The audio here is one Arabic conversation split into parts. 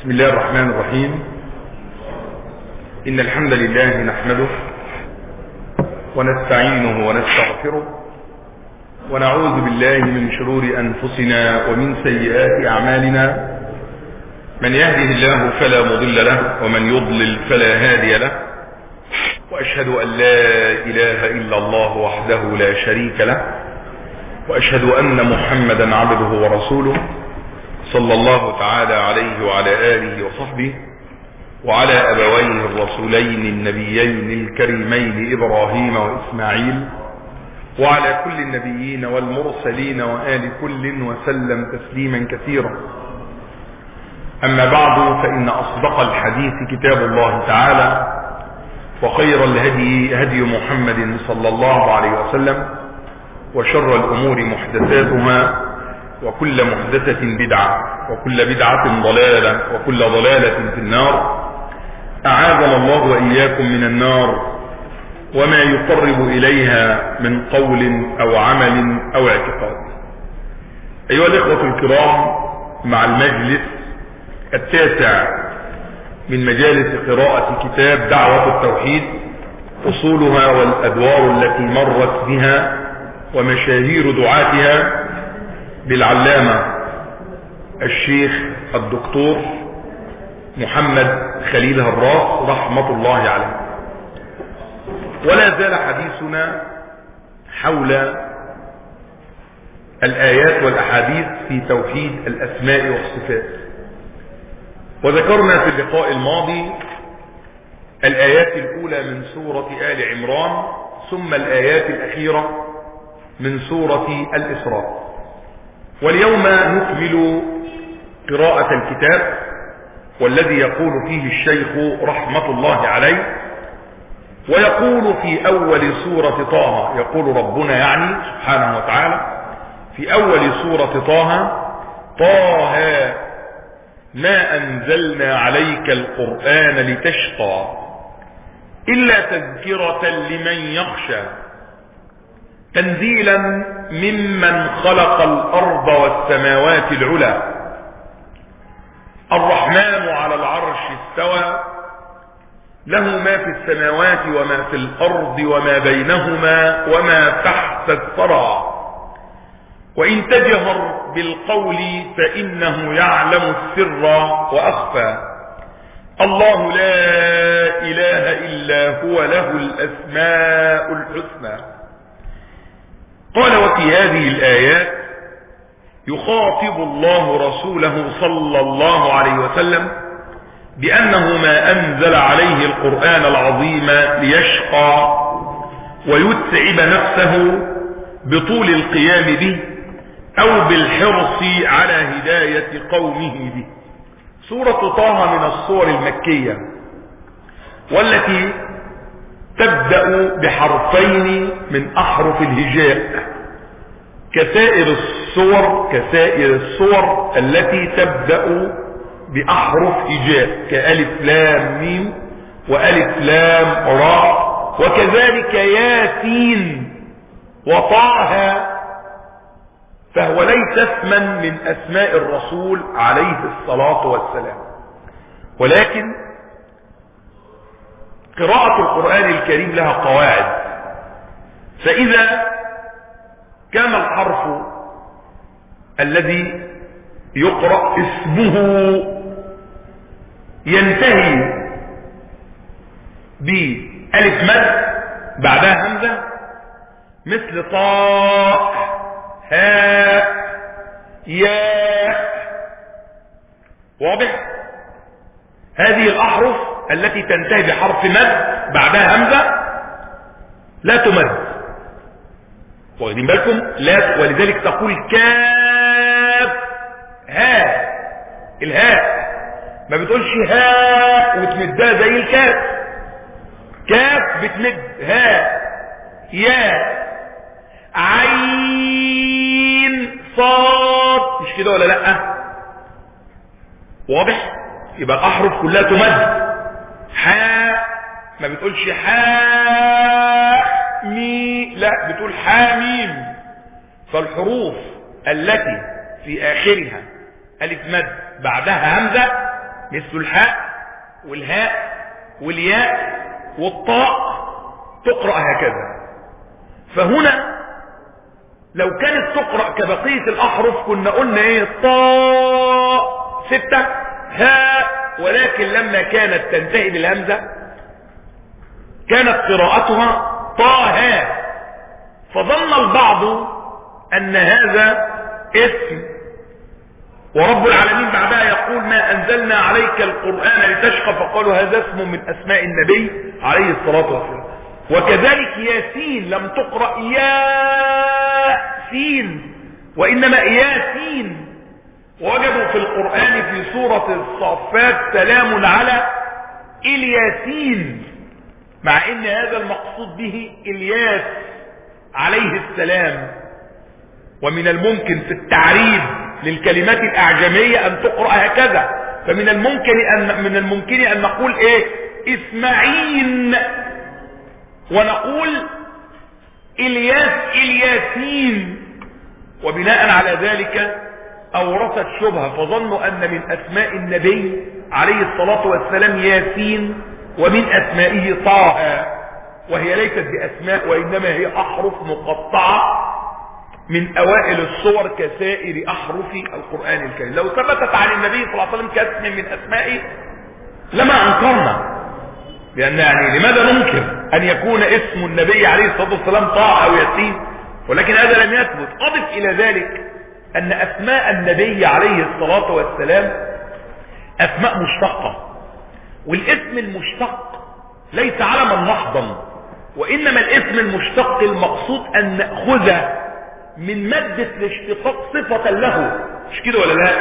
بسم الله الرحمن الرحيم. إن الحمد لله نحمده ونستعينه ونستغفره ونعوذ بالله من شرور أنفسنا ومن سيئات أعمالنا. من يهده الله فلا مضل له ومن يضلل فلا هادي له، وأشهد أن لا إله إلا الله وحده لا شريك له، وأشهد أن محمدا عبده ورسوله صلى الله تعالى عليه وعلى آله وصحبه وعلى أبويه الرسولين النبيين الكريمين إبراهيم وإسماعيل وعلى كل النبيين والمرسلين وآل كل وسلم تسليما كثيرا. أما بعد، فإن أصدق الحديث كتاب الله تعالى، وخير الهدي هدي محمد صلى الله عليه وسلم، وشر الأمور محدثاتها، وكل محدثة بدعة، وكل بدعة ضلالة، وكل ضلالة في النار. أعاذنا الله وإياكم من النار وما يقرب إليها من قول أو عمل أو اعتقاد. أيها الإخوة الكرام، مع المجلس التاسع من مجالس قراءة كتاب دعوة التوحيد، أصولها والأدوار التي مرت بها ومشاهير دعاتها، بالعلامة الشيخ الدكتور محمد خليل هراس رحمة الله عليه. ولا زال حديثنا حول الآيات والأحاديث في توحيد الأسماء والصفات. وذكرنا في اللقاء الماضي الآيات الأولى من سورة آل عمران، ثم الآيات الأخيرة من سورة الإسراء. واليوم نكمل قراءة الكتاب، والذي يقول فيه الشيخ رحمة الله عليه، ويقول في أول سورة طه، يقول ربنا يعني سبحانه وتعالى في أول سورة طه: طه ما أنزلنا عليك القرآن لتشقى إلا تذكرة لمن يخشى تنزيلا ممن خلق الأرض والسماوات العلى الرحمن على العرش استوى له ما في السماوات وما في الأرض وما بينهما وما تحت الثرى وإن تجهر بالقول فإنه يعلم السر وأخفى الله لا إله إلا هو له الأسماء الحسنى. قال: وفي هذه الآيات يخاطب الله رسوله صلى الله عليه وسلم بأنه ما أنزل عليه القرآن العظيم ليشقى ويتعب نفسه بطول القيام به أو بالحرص على هداية قومه به. سورة طه من السور المكية، والتي تبدأ بحرفين من أحرف الهجاء كسائر السور التي تبدأ بأحرف هجاء كألف لام ميم وألف لام راء، وكذلك ياسين وطه، فهو ليس اسما من أسماء الرسول عليه الصلاة والسلام، ولكن قراءة القرآن الكريم لها قواعد. فإذا كان الحرف الذي يقرأ اسمه ينتهي بألف مد بعدها همزة، مثل طاء هاء ياء، واضح؟ هذه الأحرف التي تنتهي بحرف مد بعدها همزة لا تمد، واخدين بالكم؟ لا، ولذلك تقول كاف ها، الهاء ما بتقولش ها وتمدها زي الكاف، كاف بتمد ها يا عين صاد، مش كده ولا لا؟ واضح؟ يبقى الأحرف كلها تمد. حاء ما بتقولش حاء مي، لا بتقول حاميم. فالحروف التي في آخرها ألف مد بعدها همزة مثل الحاء والهاء والياء والطاء تقرأ هكذا. فهنا لو كانت تقرأ كبقية الأحرف كنا قلنا ايه؟ طاء 6 هاء، ولكن لما كانت تنتهي بالهمزة كانت قراءتها طه، فظن البعض أن هذا اسم، ورب العالمين بعدها يقول ما أنزلنا عليك القرآن لتشقى، فقالوا هذا اسم من أسماء النبي عليه الصلاة والسلام. وكذلك ياسين لم تقرأ ياسين وإنما ياسين، ووجدوا في القرآن في سورة الصافات سلام على الياسين، مع ان هذا المقصود به الياس عليه السلام. ومن الممكن في التعريب للكلمات الأعجمية أن تقرأ هكذا، فمن الممكن أن نقول ايه؟ اسماعيل، ونقول الياس الياسين، وبناء على ذلك أورثت شبهة، فظنوا أن من أسماء النبي عليه الصلاة والسلام ياسين ومن أسمائه طه، وهي ليست بأسماء وإنما هي أحرف مقطعة من أوائل الصور كسائر أحرف القرآن الكريم. لو ثبتت عن النبي صلى الله عليه وسلم كاسم من أسمائه لما أنكرنا، لأن يعني لماذا ننكر أن يكون اسم النبي عليه الصلاة والسلام طه أو ياسين؟ ولكن هذا لم يثبت. أضف إلى ذلك أن أسماء النبي عليه الصلاة والسلام أسماء مشتقة، والاسم المشتق ليس علما محضا، وإنما الاسم المشتق المقصود أن نأخذ من مادة الاشتقاق صفة له، مش كده ولا لا؟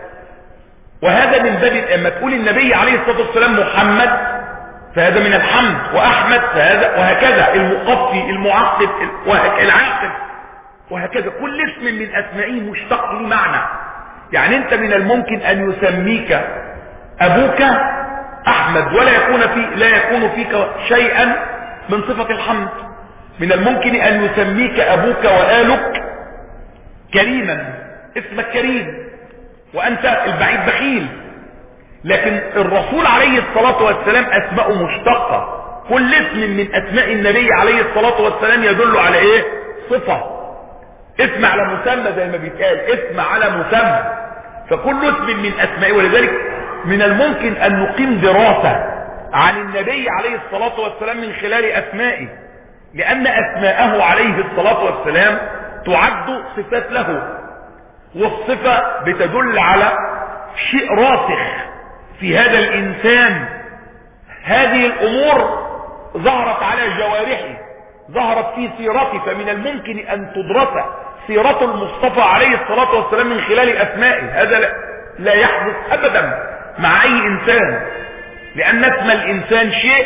وهذا من باب اما تقول النبي عليه الصلاة والسلام محمد فهذا من الحمد، وأحمد فهذا، وهكذا المقفي المعقب العاقب، وهكذا كل اسم من أسمائه مشتق لمعنى. يعني أنت من الممكن أن يسميك أبوك أحمد لا يكون فيك شيئا من صفة الحمد. من الممكن أن يسميك أبوك وآلك كريما، اسمك كريم وأنت البعيد بخيل، لكن الرسول عليه الصلاة والسلام أسماء مشتقة. كل اسم من أسماء النبي عليه الصلاة والسلام يدل على إيه؟ صفة، اسم على مسمى زي ما بيتقال، اسم على مسمى، فكل اسم من أسمائه. ولذلك من الممكن أن نقيم دراسة عن النبي عليه الصلاة والسلام من خلال أسمائه، لأن أسماءه عليه الصلاة والسلام تعد صفات له، والصفة بتدل على شيء راسخ في هذا الإنسان. هذه الأمور ظهرت على جوارحه، ظهرت في سيرته، فمن الممكن أن تدرس سيرة المصطفى عليه الصلاة والسلام من خلال أسمائه. هذا لا يحدث أبدا مع أي إنسان، لأن اسم الإنسان شيء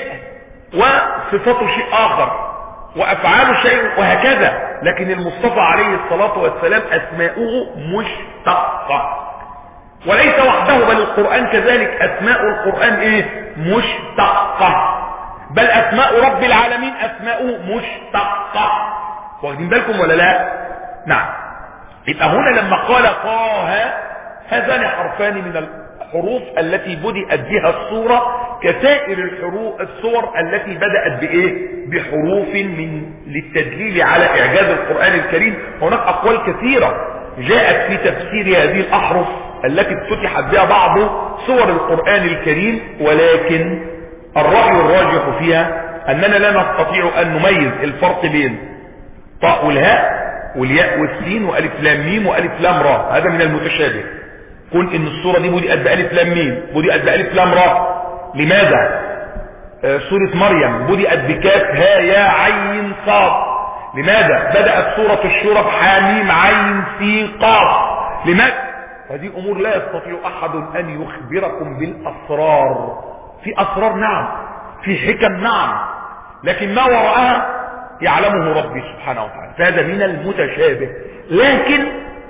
وصفته شيء آخر وأفعاله شيء وهكذا، لكن المصطفى عليه الصلاة والسلام أسماؤه مشتقة، وليس وحده بل القرآن كذلك أسماء القرآن إيه؟ مشتقة، بل أسماء رب العالمين أسماؤه مشتقة. واخدين بالكم ولا لا؟ نعم. يبقى هنا لما قال طه هذان حرفان من الحروف التي بدأت بها الصورة كسائر الصور التي بدأت بإيه؟ بحروف للتدليل على إعجاز القرآن الكريم. هناك أقوال كثيرة جاءت في تفسير هذه الأحرف التي افتتحت بها بعض صور القرآن الكريم، ولكن الرأي الراجح فيها أننا لا نستطيع أن نميز الفرق بين طاء والهاء والياء والسين وألف لام ميم وألف لام را. هذا من المتشابه. كون ان الصورة دي بدأت بألف لام ميم، بدأت بألف لام را. لماذا؟ سورة مريم بدأت بكاف ها يا عين صاد. لماذا؟ بدأت سورة الشورى بحاميم عين سين قاف. لماذا؟ هذه أمور لا يستطيع أحد أن يخبركم بالأسرار. في أسرار نعم، في حكم نعم، لكن ما وراءها يعلمه ربي سبحانه وتعالى. فهذا من المتشابه، لكن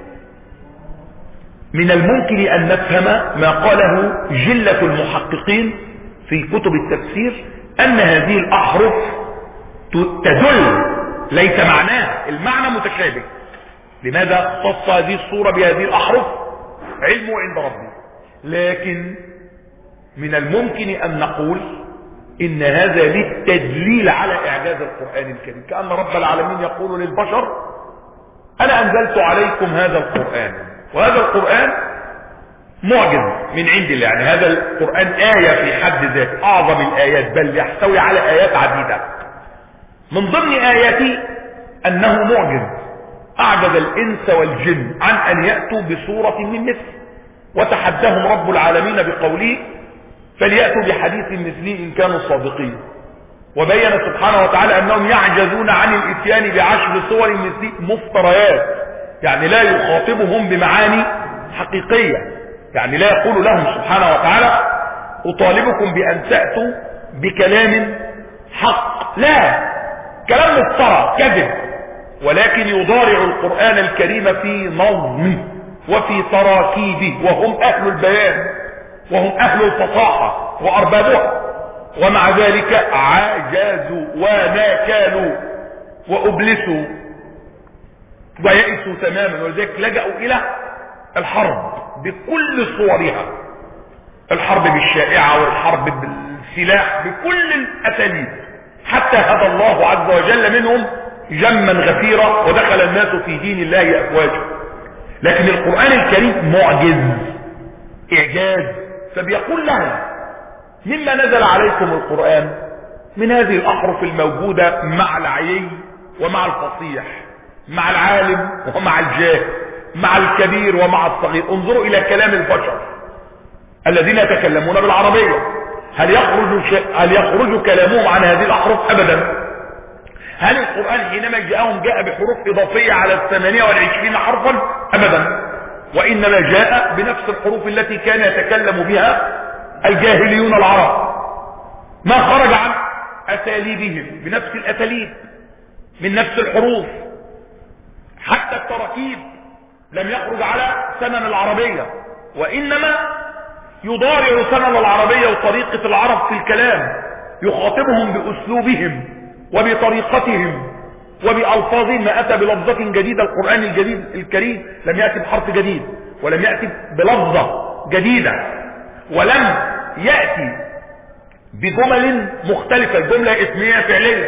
من الممكن أن نفهم ما قاله جلة المحققين في كتب التفسير، أن هذه الأحرف تدل، ليس معناها، المعنى متشابه. لماذا خص هذه الصورة بهذه الأحرف؟ علمه عند ربي، لكن من الممكن ان نقول ان هذا للتدليل على اعجاز القرآن الكريم، كأن رب العالمين يقول للبشر انا انزلت عليكم هذا القرآن، وهذا القرآن معجز من عند الله. يعني هذا القرآن آية في حد ذاته، اعظم الايات، بل يحتوي على ايات عديدة. من ضمن اياته انه معجز، اعجز الانس والجن عن ان يأتوا بصورة من مثله، وتحداهم رب العالمين بقوله فليأتوا بحديث مثله ان كانوا صادقين. وبين سبحانه وتعالى انهم يعجزون عن الاتيان بعشر صور مثله مفتريات، يعني لا يخاطبهم بمعاني حقيقية، يعني لا يقول لهم سبحانه وتعالى اطالبكم بان تأتوا بكلام حق، لا، كلام مفترى كذب، ولكن يضارع القرآن الكريم في نظمه وفي تراكيبه، وهم اهل البيان وهم اهل الفصاحة واربابها، ومع ذلك عجزوا ونكلوا وابلسوا ويئسوا تماما، ولذلك لجأوا الى الحرب بكل صورها، الحرب بالشائعة والحرب بالسلاح بكل الاساليب، حتى هدى الله عز وجل منهم جما غفيرا ودخل الناس في دين الله افواجا. لكن القرآن الكريم معجز، اعجاز. فبيقول لهم مما نزل عليكم القرآن من هذه الأحرف الموجودة مع العيي ومع الفصيح، مع العالم ومع الجاهل، مع الكبير ومع الصغير. انظروا إلى كلام البشر الذين يتكلمون بالعربية، هل يخرج كلامهم عن هذه الأحرف؟ أبدا. هل القرآن حينما جاءهم جاء بحروف إضافية على 28 حرفا؟ أبدا، وإنما جاء بنفس الحروف التي كان يتكلم بها الجاهليون العرب، ما خرج عن أساليبهم، بنفس الأساليب من نفس الحروف. حتى التراكيب لم يخرج على سنن العربية، وإنما يضارع سنن العربية وطريقة العرب في الكلام، يخاطبهم بأسلوبهم وبطريقتهم وبألفاظهم. ما أتى بلفظة جديدة القرآن الجديد الكريم، لم يأتي بحرف جديد، ولم يأتي بلفظة جديدة، ولم يأتي بجمل مختلفة، الجملة اسمية فعلية،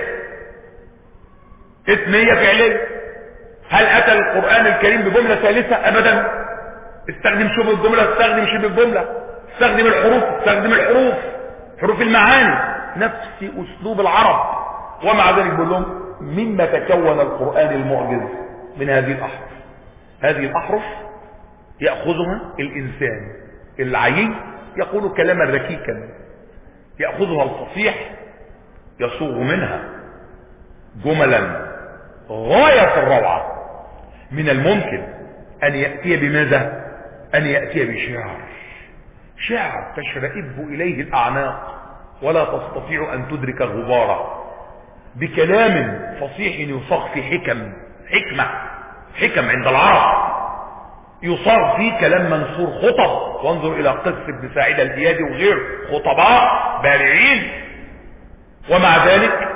اسمية فعلية. هل أتى القرآن الكريم بجملة ثالثة؟ أبدا. استخدم شبه الجملة، استخدم شبه الجملة، استخدم الحروف، استخدم الحروف، حروف المعاني، نفس أسلوب العرب. ومع ذلك بقول لهم مما تكون القرآن المعجز من هذه الأحرف. هذه الأحرف يأخذها الإنسان العيي يقول كلاما ركيكا، يأخذها الفصيح يصوغ منها جملا غاية الروعة. من الممكن أن يأتي بماذا؟ أن يأتي بشعر، شعر تشرئب إليه الأعناق ولا تستطيع أن تدرك غباره، بكلام فصيح يصاغ في حكم عند العرب، يصاغ فيه كلام منصور خطب. وانظر إلى قصة ابن سعيد الإيادي وغير خطباء بارعين. ومع ذلك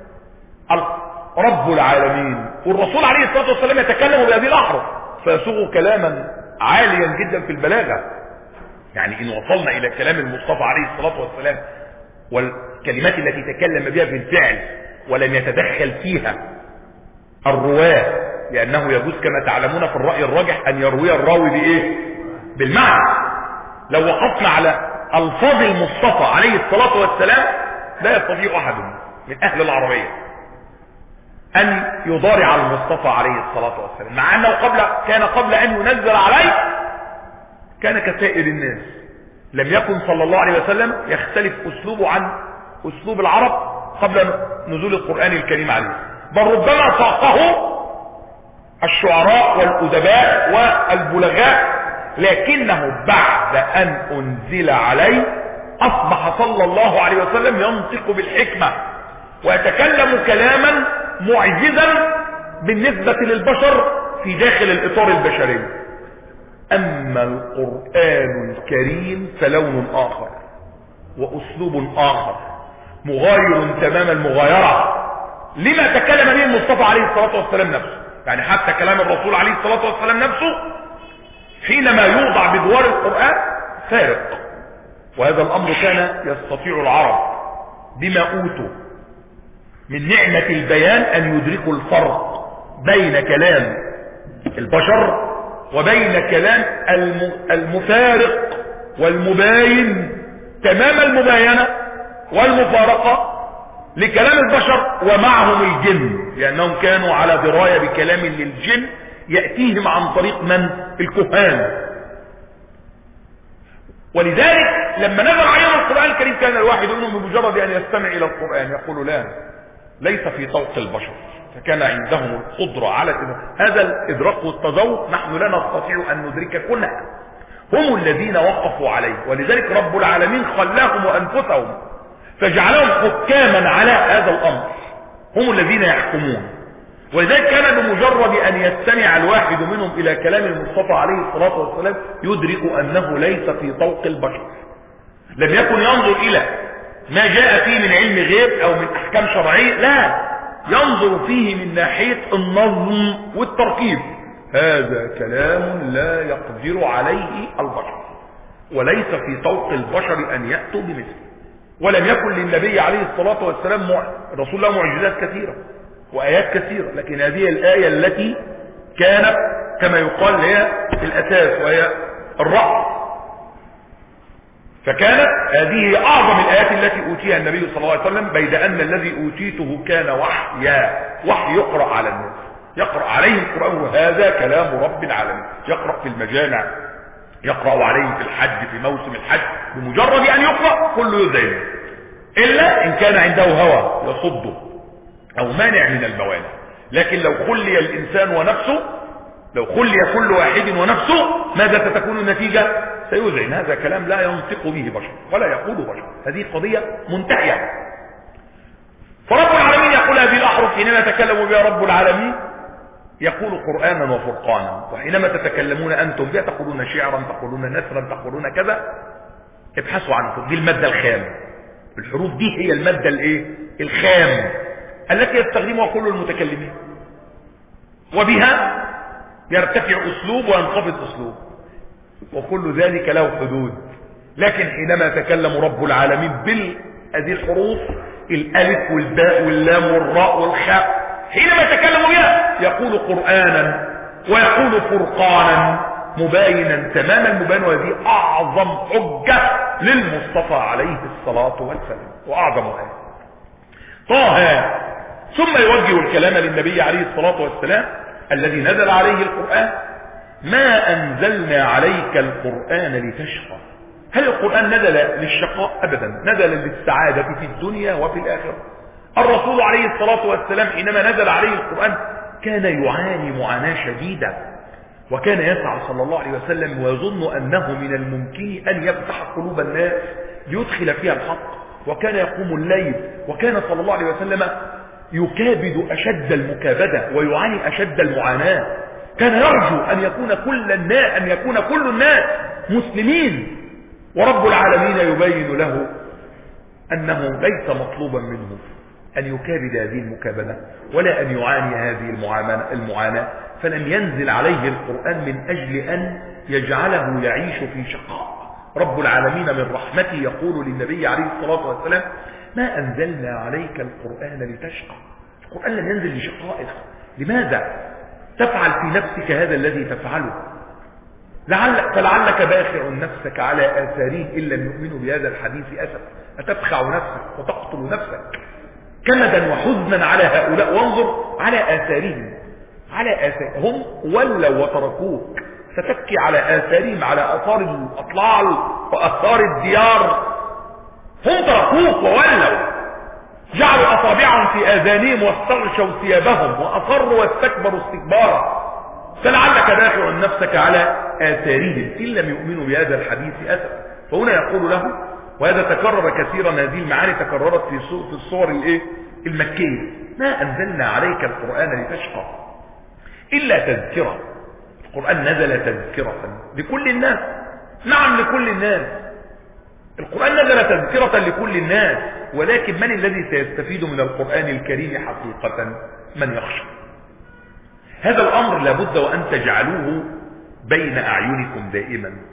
رب العالمين والرسول عليه الصلاة والسلام يتكلم بهذه الأحرف، فيصوغ كلاما عاليا جدا في البلاغة. يعني إن وصلنا إلى كلام المصطفى عليه الصلاة والسلام والكلمات التي تكلم بها في الفعل ولم يتدخل فيها الرواه، لأنه يجوز كما تعلمون في الرأي الراجح أن يروي الراوي بإيه؟ بالمعنى. لو وقفنا على ألفاظ المصطفى عليه الصلاة والسلام لا يستطيع أحد من أهل العربية أن يضارع المصطفى عليه الصلاة والسلام، مع أنه كان قبل أن ينزل عليه كان كسائر الناس، لم يكن صلى الله عليه وسلم يختلف أسلوبه عن أسلوب العرب قبل نزول القرآن الكريم عليه، بل ربما فاقه الشعراء والأدباء والبلغاء، لكنه بعد أن أنزل عليه أصبح صلى الله عليه وسلم ينطق بالحكمة ويتكلم كلاما معجزا بالنسبة للبشر في داخل الإطار البشري. أما القرآن الكريم فلون آخر وأسلوب آخر مغاير تمام المغايرة لما تكلم به المصطفى عليه الصلاة والسلام نفسه. يعني حتى كلام الرسول عليه الصلاة والسلام نفسه حينما يوضع بدوار القرآن فارق، وهذا الأمر كان يستطيع العرب بما أوتوا من نعمة البيان أن يدركوا الفرق بين كلام البشر وبين كلام المفارق والمباين تمام المباينة والمفارقة لكلام البشر ومعهم الجن، لأنهم كانوا على دراية بكلام للجن يأتيهم عن طريق من؟ الكهان. ولذلك لما نزل عليهم القرآن الكريم كان الواحد منهم بمجرد أن يستمع إلى القرآن يقول لا، ليس في طوق البشر، فكان عندهم القدرة على هذا الإدراك والتذوق نحن لا نستطيع أن ندرك كلها. هم الذين وقفوا عليه، ولذلك رب العالمين خلاهم وأنفسهم فجعلهم حكاما على هذا الأمر، هم الذين يحكمون. ولذلك كان بمجرد أن يستمع الواحد منهم إلى كلام المصطفى عليه الصلاة والسلام يدرك أنه ليس في طوق البشر. لم يكن ينظر إلى ما جاء فيه من علم غيب أو من أحكام شرعية، لا، ينظر فيه من ناحية النظم والتركيب. هذا كلام لا يقدر عليه البشر، وليس في طوق البشر أن يأتوا بمثله. ولم يكن للنبي عليه الصلاة والسلام رسول الله معجزات كثيرة وآيات كثيرة، لكن هذه الآية التي كانت كما يقال هي الأساس وهي الرأس، فكانت هذه أعظم الآيات التي أوتيها النبي صلى الله عليه وسلم، بيد أن الذي أوتيته كان وحي يقرأ على الناس، يقرأ عليه القرآن، وهذا كلام رب العالمين. يقرأ في المجامع، يقرأ عليه في الحج في موسم الحج، بمجرد أن يقرأ كله يذعن، إلا إن كان عنده هوى يصده أو مانع من الموانع. لكن لو خلي الإنسان ونفسه، لو خلي كل واحد ونفسه، ماذا ستكون النتيجة؟ سيذعن. هذا كلام لا ينطق به بشر ولا يقول بشر، هذه قضية منتهية. فرب العالمين يقول هذه الأحرف حينما تكلم بها رب العالمين يقول قرآنا وفرقانا، وحينما تتكلمون أنتم بها تقولون شعرا، تقولون نثرا، تقولون كذا، ابحثوا عنه. دي المادة الخام، الحروف دي هي المادة الخام التي يستخدمها كل المتكلمين، وبها يرتفع أسلوب وينخفض أسلوب، وكل ذلك له حدود. لكن حينما تكلم رب العالمين بهذه الحروف، الألف والباء واللام والراء والخاء، حينما تكلموا بها يقول قرآنا ويقول فرقانا مباينا تمام المبين. وهذه أعظم حجة للمصطفى عليه الصلاة والسلام وأعظم آية. طه ثم يوجه الكلام للنبي عليه الصلاة والسلام الذي نزل عليه القرآن: ما أنزلنا عليك القرآن لتشقى. هل القرآن نزل للشقاء؟ أبدا، نزل للسعادة في الدنيا وفي الآخرة. الرسول عليه الصلاة والسلام حينما نزل عليه القرآن كان يعاني معاناة شديدة، وكان يسعى صلى الله عليه وسلم ويظن أنه من الممكن أن يفتح قلوب الناس ليدخل فيها الحق، وكان يقوم الليل، وكان صلى الله عليه وسلم يكابد أشد المكابدة ويعاني أشد المعاناة. كان يرجو أن يكون كل الناس مسلمين، ورب العالمين يبين له أنه ليس مطلوبا منه أن يكابد هذه المكابدة ولا أن يعاني هذه المعاناة، فلم ينزل عليه القرآن من أجل أن يجعله يعيش في شقاء. رب العالمين من رحمته يقول للنبي عليه الصلاة والسلام: ما أنزلنا عليك القرآن لتشقى. القرآن لم ينزل لشقائك. لماذا تفعل في نفسك هذا الذي تفعله؟ فلعلك باخع نفسك على آثارهم إن لم يؤمنوا بهذا الحديث أسفا. أتبخع نفسك وتقتل نفسك كمدا وحزنا على هؤلاء، وانظر على آثارهم، هم ولوا وتركوك، ستبكي على آثارهم، على آثار الأطلال وآثار الديار. هم تركوك وولوا، جعلوا أصابعهم في آذانهم واستغشوا ثيابهم وأصروا واستكبروا استكبارا. فلعلك باخع نفسك على آثارهم إن لم يؤمنوا بهذا الحديث أسفا. فهنا يقول له، وهذا تكرر كثيرا، هذه المعاني تكررت في الصور المكية: ما أنزلنا عليك القرآن لتشقى إلا تذكرة. القرآن نزل تذكرة لكل الناس. نعم لكل الناس، القرآن نزل تذكرة لكل الناس، ولكن من الذي سيستفيد من القرآن الكريم حقيقة؟ من يخشى. هذا الأمر لابد وأن تجعلوه بين أعينكم دائما.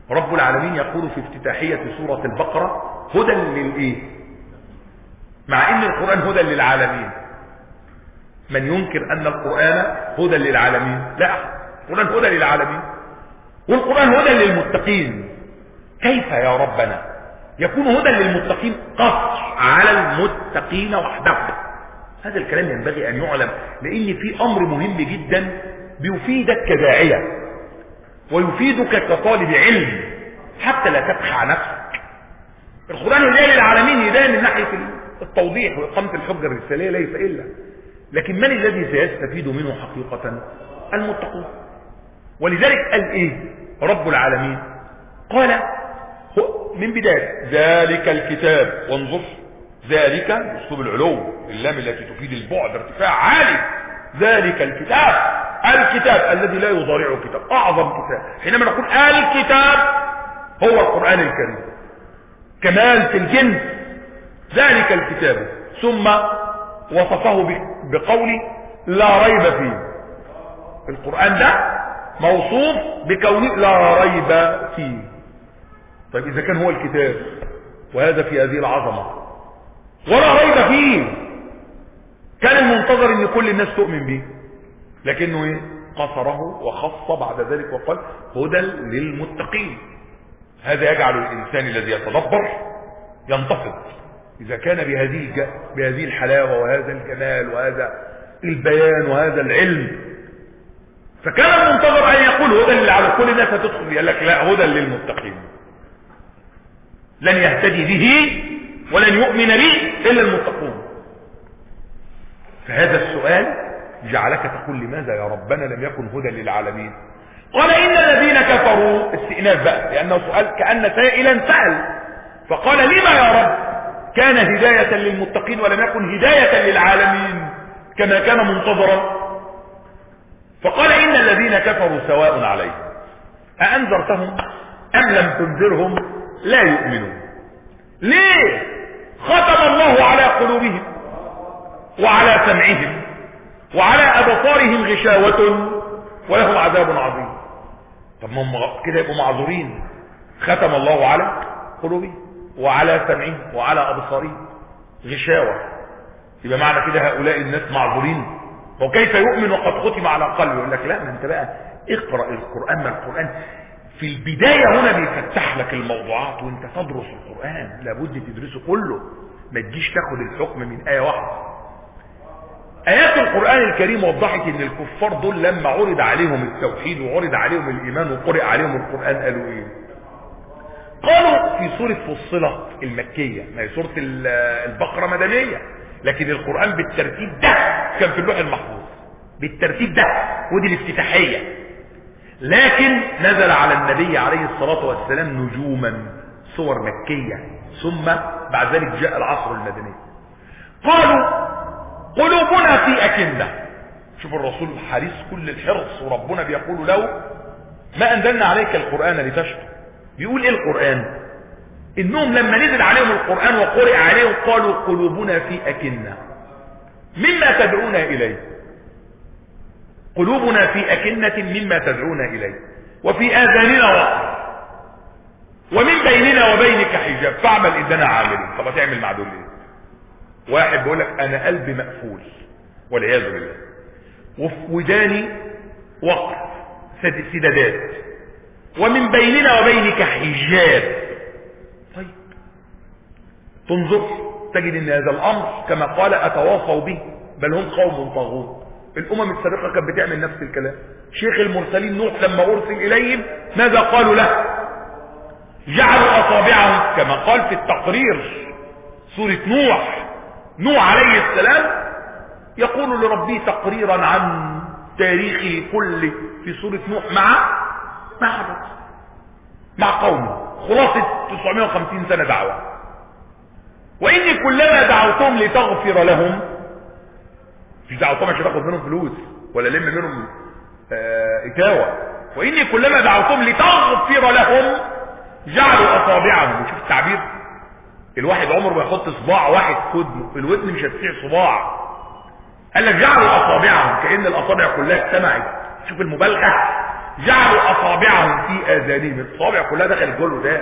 رب العالمين يقول في افتتاحية سورة البقرة هدى للإيه؟ مع ان القرآن هدى للعالمين. من ينكر ان القرآن هدى للعالمين؟ لا، القرآن هدى للعالمين، والقرآن هدى للمتقين. كيف يا ربنا يكون هدى للمتقين قصر على المتقين وحدهم؟ هذا الكلام ينبغي ان يعلم، لان في امر مهم جدا بيفيدك كداعية ويفيدك كطالب علم حتى لا تبخع نفسك. القرآن هدى للعالمين، هداية من ناحية التوضيح وإقامة الحجة الرسالية ليس إلا، لكن من الذي سيستفيد منه حقيقة؟ المتقون. ولذلك قال إيه رب العالمين؟ قال من بداية ذلك الكتاب، وانظر ذلك بأسلوب العلو، اللام التي تفيد البعد ارتفاع عالي. ذلك الكتاب، الكتاب الذي لا يضارعه كتاب، أعظم كتاب. حينما نقول الكتاب هو القرآن الكريم، كمال في الجنس. ذلك الكتاب، ثم وصفه بقول لا ريب فيه. القرآن ده موصوف بكونه لا ريب فيه. طيب إذا كان هو الكتاب وهذا في هذه العظمة ولا ريب فيه، كان المنتظر ان كل الناس تؤمن به، لكنه ايه؟ قصره وخص بعد ذلك وقال هدى للمتقين. هذا يجعل الإنسان الذي يتدبر ينتفض إذا كان بهذه الحلاوة وهذا الجمال وهذا البيان وهذا العلم. فكان المنتظر أن يقول هدى على كل الناس هتدخل، يقول لك لا، هدى للمتقين. لن يهتدي به ولن يؤمن به إلا المتقون. فهذا السؤال جعلك تقول لماذا يا ربنا لم يكن هدى للعالمين؟ قال إن الذين كفروا، استئناف بقى لأنه سؤال كأن سائلا سأل، فقال لما يا رب كان هداية للمتقين ولم يكن هداية للعالمين كما كان منتظرا؟ فقال إن الذين كفروا سواء عليهم أأنذرتهم أم لم تنذرهم لا يؤمنون. ليه؟ ختم الله على قلوبهم وعلى سمعهم وعلى أبصارهم غشاوة ولهم عذاب عظيم. طب ما هم كده يبقوا معذورين. ختم الله على قلوبهم وعلى سمعهم وعلى أبصارهم غشاوة، يبقى معنى كده هؤلاء الناس معذورين. وكيف يؤمن وقد ختم على قلبه؟ يقول لك لا، ما انت بقى اقرأ القرآن. ما القرآن في البداية هنا بيفتح لك الموضوعات وانت تدرس القرآن، لابد تدرسه كله، ما تجيش تاخد الحكم من آية واحدة. آيات القرآن الكريم وضحت ان الكفار دول لما عرض عليهم التوحيد وعرض عليهم الإيمان وقرئ عليهم القرآن قالوا ايه؟ قالوا في سورة فصلة المكية، ما هي سورة البقرة مدنية، لكن القرآن بالترتيب ده كان في اللوح المحفوظ بالترتيب ده، ودي الافتتاحية. لكن نزل على النبي عليه الصلاة والسلام نجوما، صور مكية، ثم بعد ذلك جاء العصر المدني. قالوا قلوبنا في أكنة. شوف الرسول حريص كل الحرص، وربنا بيقول له ما أنزلنا عليك القرآن لتشقى. بيقول ايه القرآن؟ انهم لما نزل عليهم القرآن وقرئ عليهم قالوا قلوبنا في أكنة مما تدعونا إليه. قلوبنا في أكنة مما تدعونا إليه وفي آذاننا وقر ومن بيننا وبينك حجاب فاعمل إننا عاملين. طب هتعمل مع دول ايه؟ واحد بيقول لك انا قلبي مقفول والعياذ بالله، وفي وداني وقر سدادات، ومن بيننا وبينك حجاب. طيب تنظر تجد ان هذا الامر كما قال اتواصوا به بل هم قوم طاغون. الامم السابقه كانت بتعمل نفس الكلام. شيخ المرسلين نوح لما ارسل اليهم ماذا قالوا له؟ جعلوا اصابعهم كما قال في التقرير سوره نوح عليه السلام يقول لربه تقريرا عن تاريخه كله في سوره نوح مع قومه، خلاصه 950 سنه دعوه. واني كلما دعوتهم لتغفر لهم، مش دعوتهم عشان تاخد منهم فلوس ولا لم منهم اتاوه، واني كلما دعوتهم لتغفر لهم جعلوا اصابعهم. شوف التعبير، الواحد عمره ما يحط صباع واحد في الودن مش هتسيع صباع. قال لك جعلوا اصابعهم كأن الاصابع كلها اجتمعت. شوف المبالغه جعلوا اصابعهم في اذانهم، الصابع كلها دخلت جوه ده،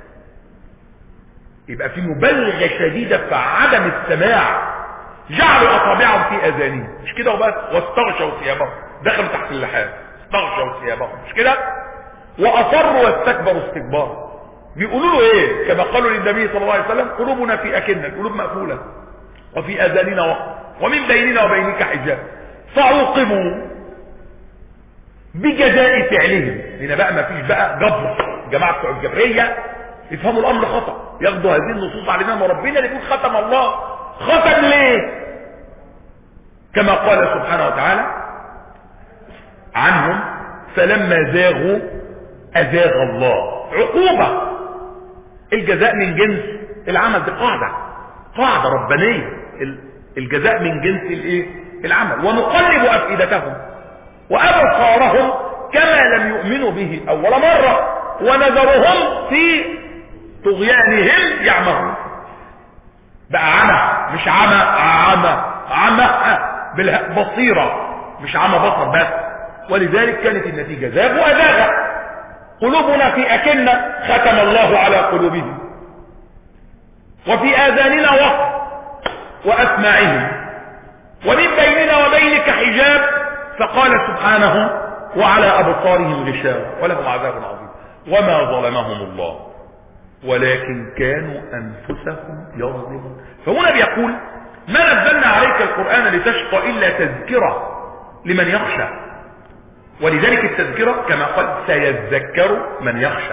يبقى في مبالغه شديده في عدم السماع. جعلوا اصابعهم في اذانهم، مش كده وبس، واستغشوا ثيابهم، دخلوا تحت اللحاف، استغشوا ثيابهم، مش كده، واصروا واستكبروا استكبارا. بيقولوا له ايه؟ كما قالوا للنبي صلى الله عليه وسلم: قلوبنا في اكنه، القلوب مقفوله، وفي اذاننا وقر، ومن بيننا وبينك حجاب. فعوقبوا بجزاء فعلهم. هنا بقى ما فيش بقى جبر، الجماعه بتوع الجبريه يفهموا الامر خطا، ياخدوا هذه النصوص على الامام ربنا اللي يقول ختم الله. ختم ليه؟ كما قال سبحانه وتعالى عنهم: فلما زاغوا ازاغ الله. عقوبه، الجزاء من جنس العمل، دي قاعده ربانيه، الجزاء من جنس الايه؟ العمل. ونقلب افئدتهم وابصارهم كما لم يؤمنوا به اول مره، ونذرهم في طغيانهم يعمهون. بقى عمى، مش عمى بالبصيره، مش عمى بصر بس. ولذلك كانت النتيجه زاغ وازاغ. قلوبنا في اكنه، ختم الله على قلوبهم، وفي اذاننا وقر واسماعهم، ومن بيننا وبينك حجاب. فقال سبحانه: وعلى ابصارهم غشاوة ولهم عذاب عظيم. وما ظلمهم الله ولكن كانوا انفسهم يظلمون. فهنا بيقول: ما نزلنا عليك القرآن لتشقى الا تذكرة لمن يخشى. ولذلك التذكرة كما قال: سيذكر من يخشى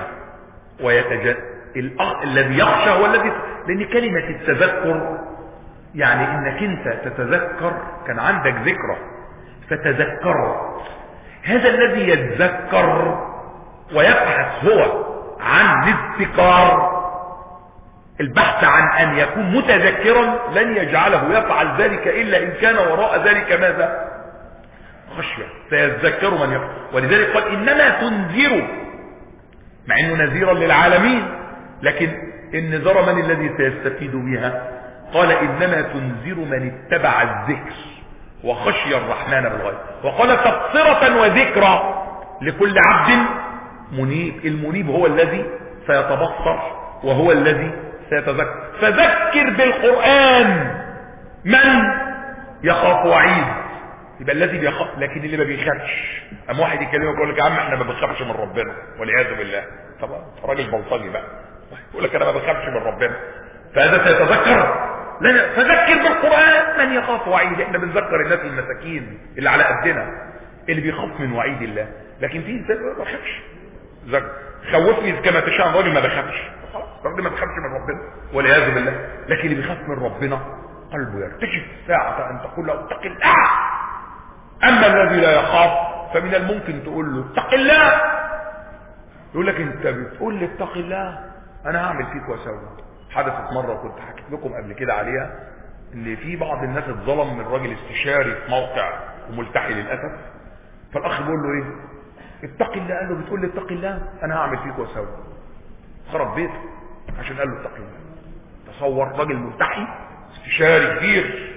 الذي يخشى هو الذي، لان كلمة التذكر يعني انك انت تتذكر، كان عندك ذكرى فتذكر. هذا الذي يتذكر ويبحث هو عن الاذكار، البحث عن ان يكون متذكرا، لن يجعله يفعل ذلك الا ان كان وراء ذلك ماذا؟ خشية. سيذكر من يخشى. ولذلك قال: انما تنذر، مع انه نذيرا للعالمين، لكن النذر من الذي سيستفيد بها؟ قال: انما تنذر من اتبع الذكر وخشي الرحمن بالغيب. وقال: تبصرة وذكرى لكل عبد منيب. المنيب هو الذي سيتبصر وهو الذي سيتذكر. فذكر بالقرآن من يخاف وعيد، يبقى الذي بيخاف. لكن اللي ما بيخافش، اما واحد يكلمك يقول لك: يا عم احنا ما بنخافش من ربنا، والعياذ بالله. طبعا راجل بلطجي بقى يقول لك: انا ما بخافش من ربنا، فهذا سيتذكر. لا، فذكر بالقرآن من يخاف وعيد. احنا بنذكر الناس المساكين اللي على قدنا، اللي بيخاف من وعيد الله. لكن في انسان ما بيخافش. خوفني كما تشاء، الراجل ما بيخافش، خلاص الراجل ما بيخافش من ربنا والعياذ بالله. لكن اللي بيخاف من ربنا قلبه يرتجف ساعة ان تقول له: اتق الله. اما الذي لا يخاف فمن الممكن تقول له: اتق الله، يقول لك: انت بتقول لي اتق الله، انا هعمل فيك واسوي. حدثت مرة وكنت حكيت لكم قبل كده عليها، ان في بعض الناس اتظلم من راجل استشاري في موقع وملتحي للاسف. فالاخ بيقول له: ايه؟ اتق الله. قال له: بتقول لي اتق الله، انا هعمل فيك واسوي. خرب بيته عشان قال له اتق الله. تصور راجل ملتحي استشاري كبير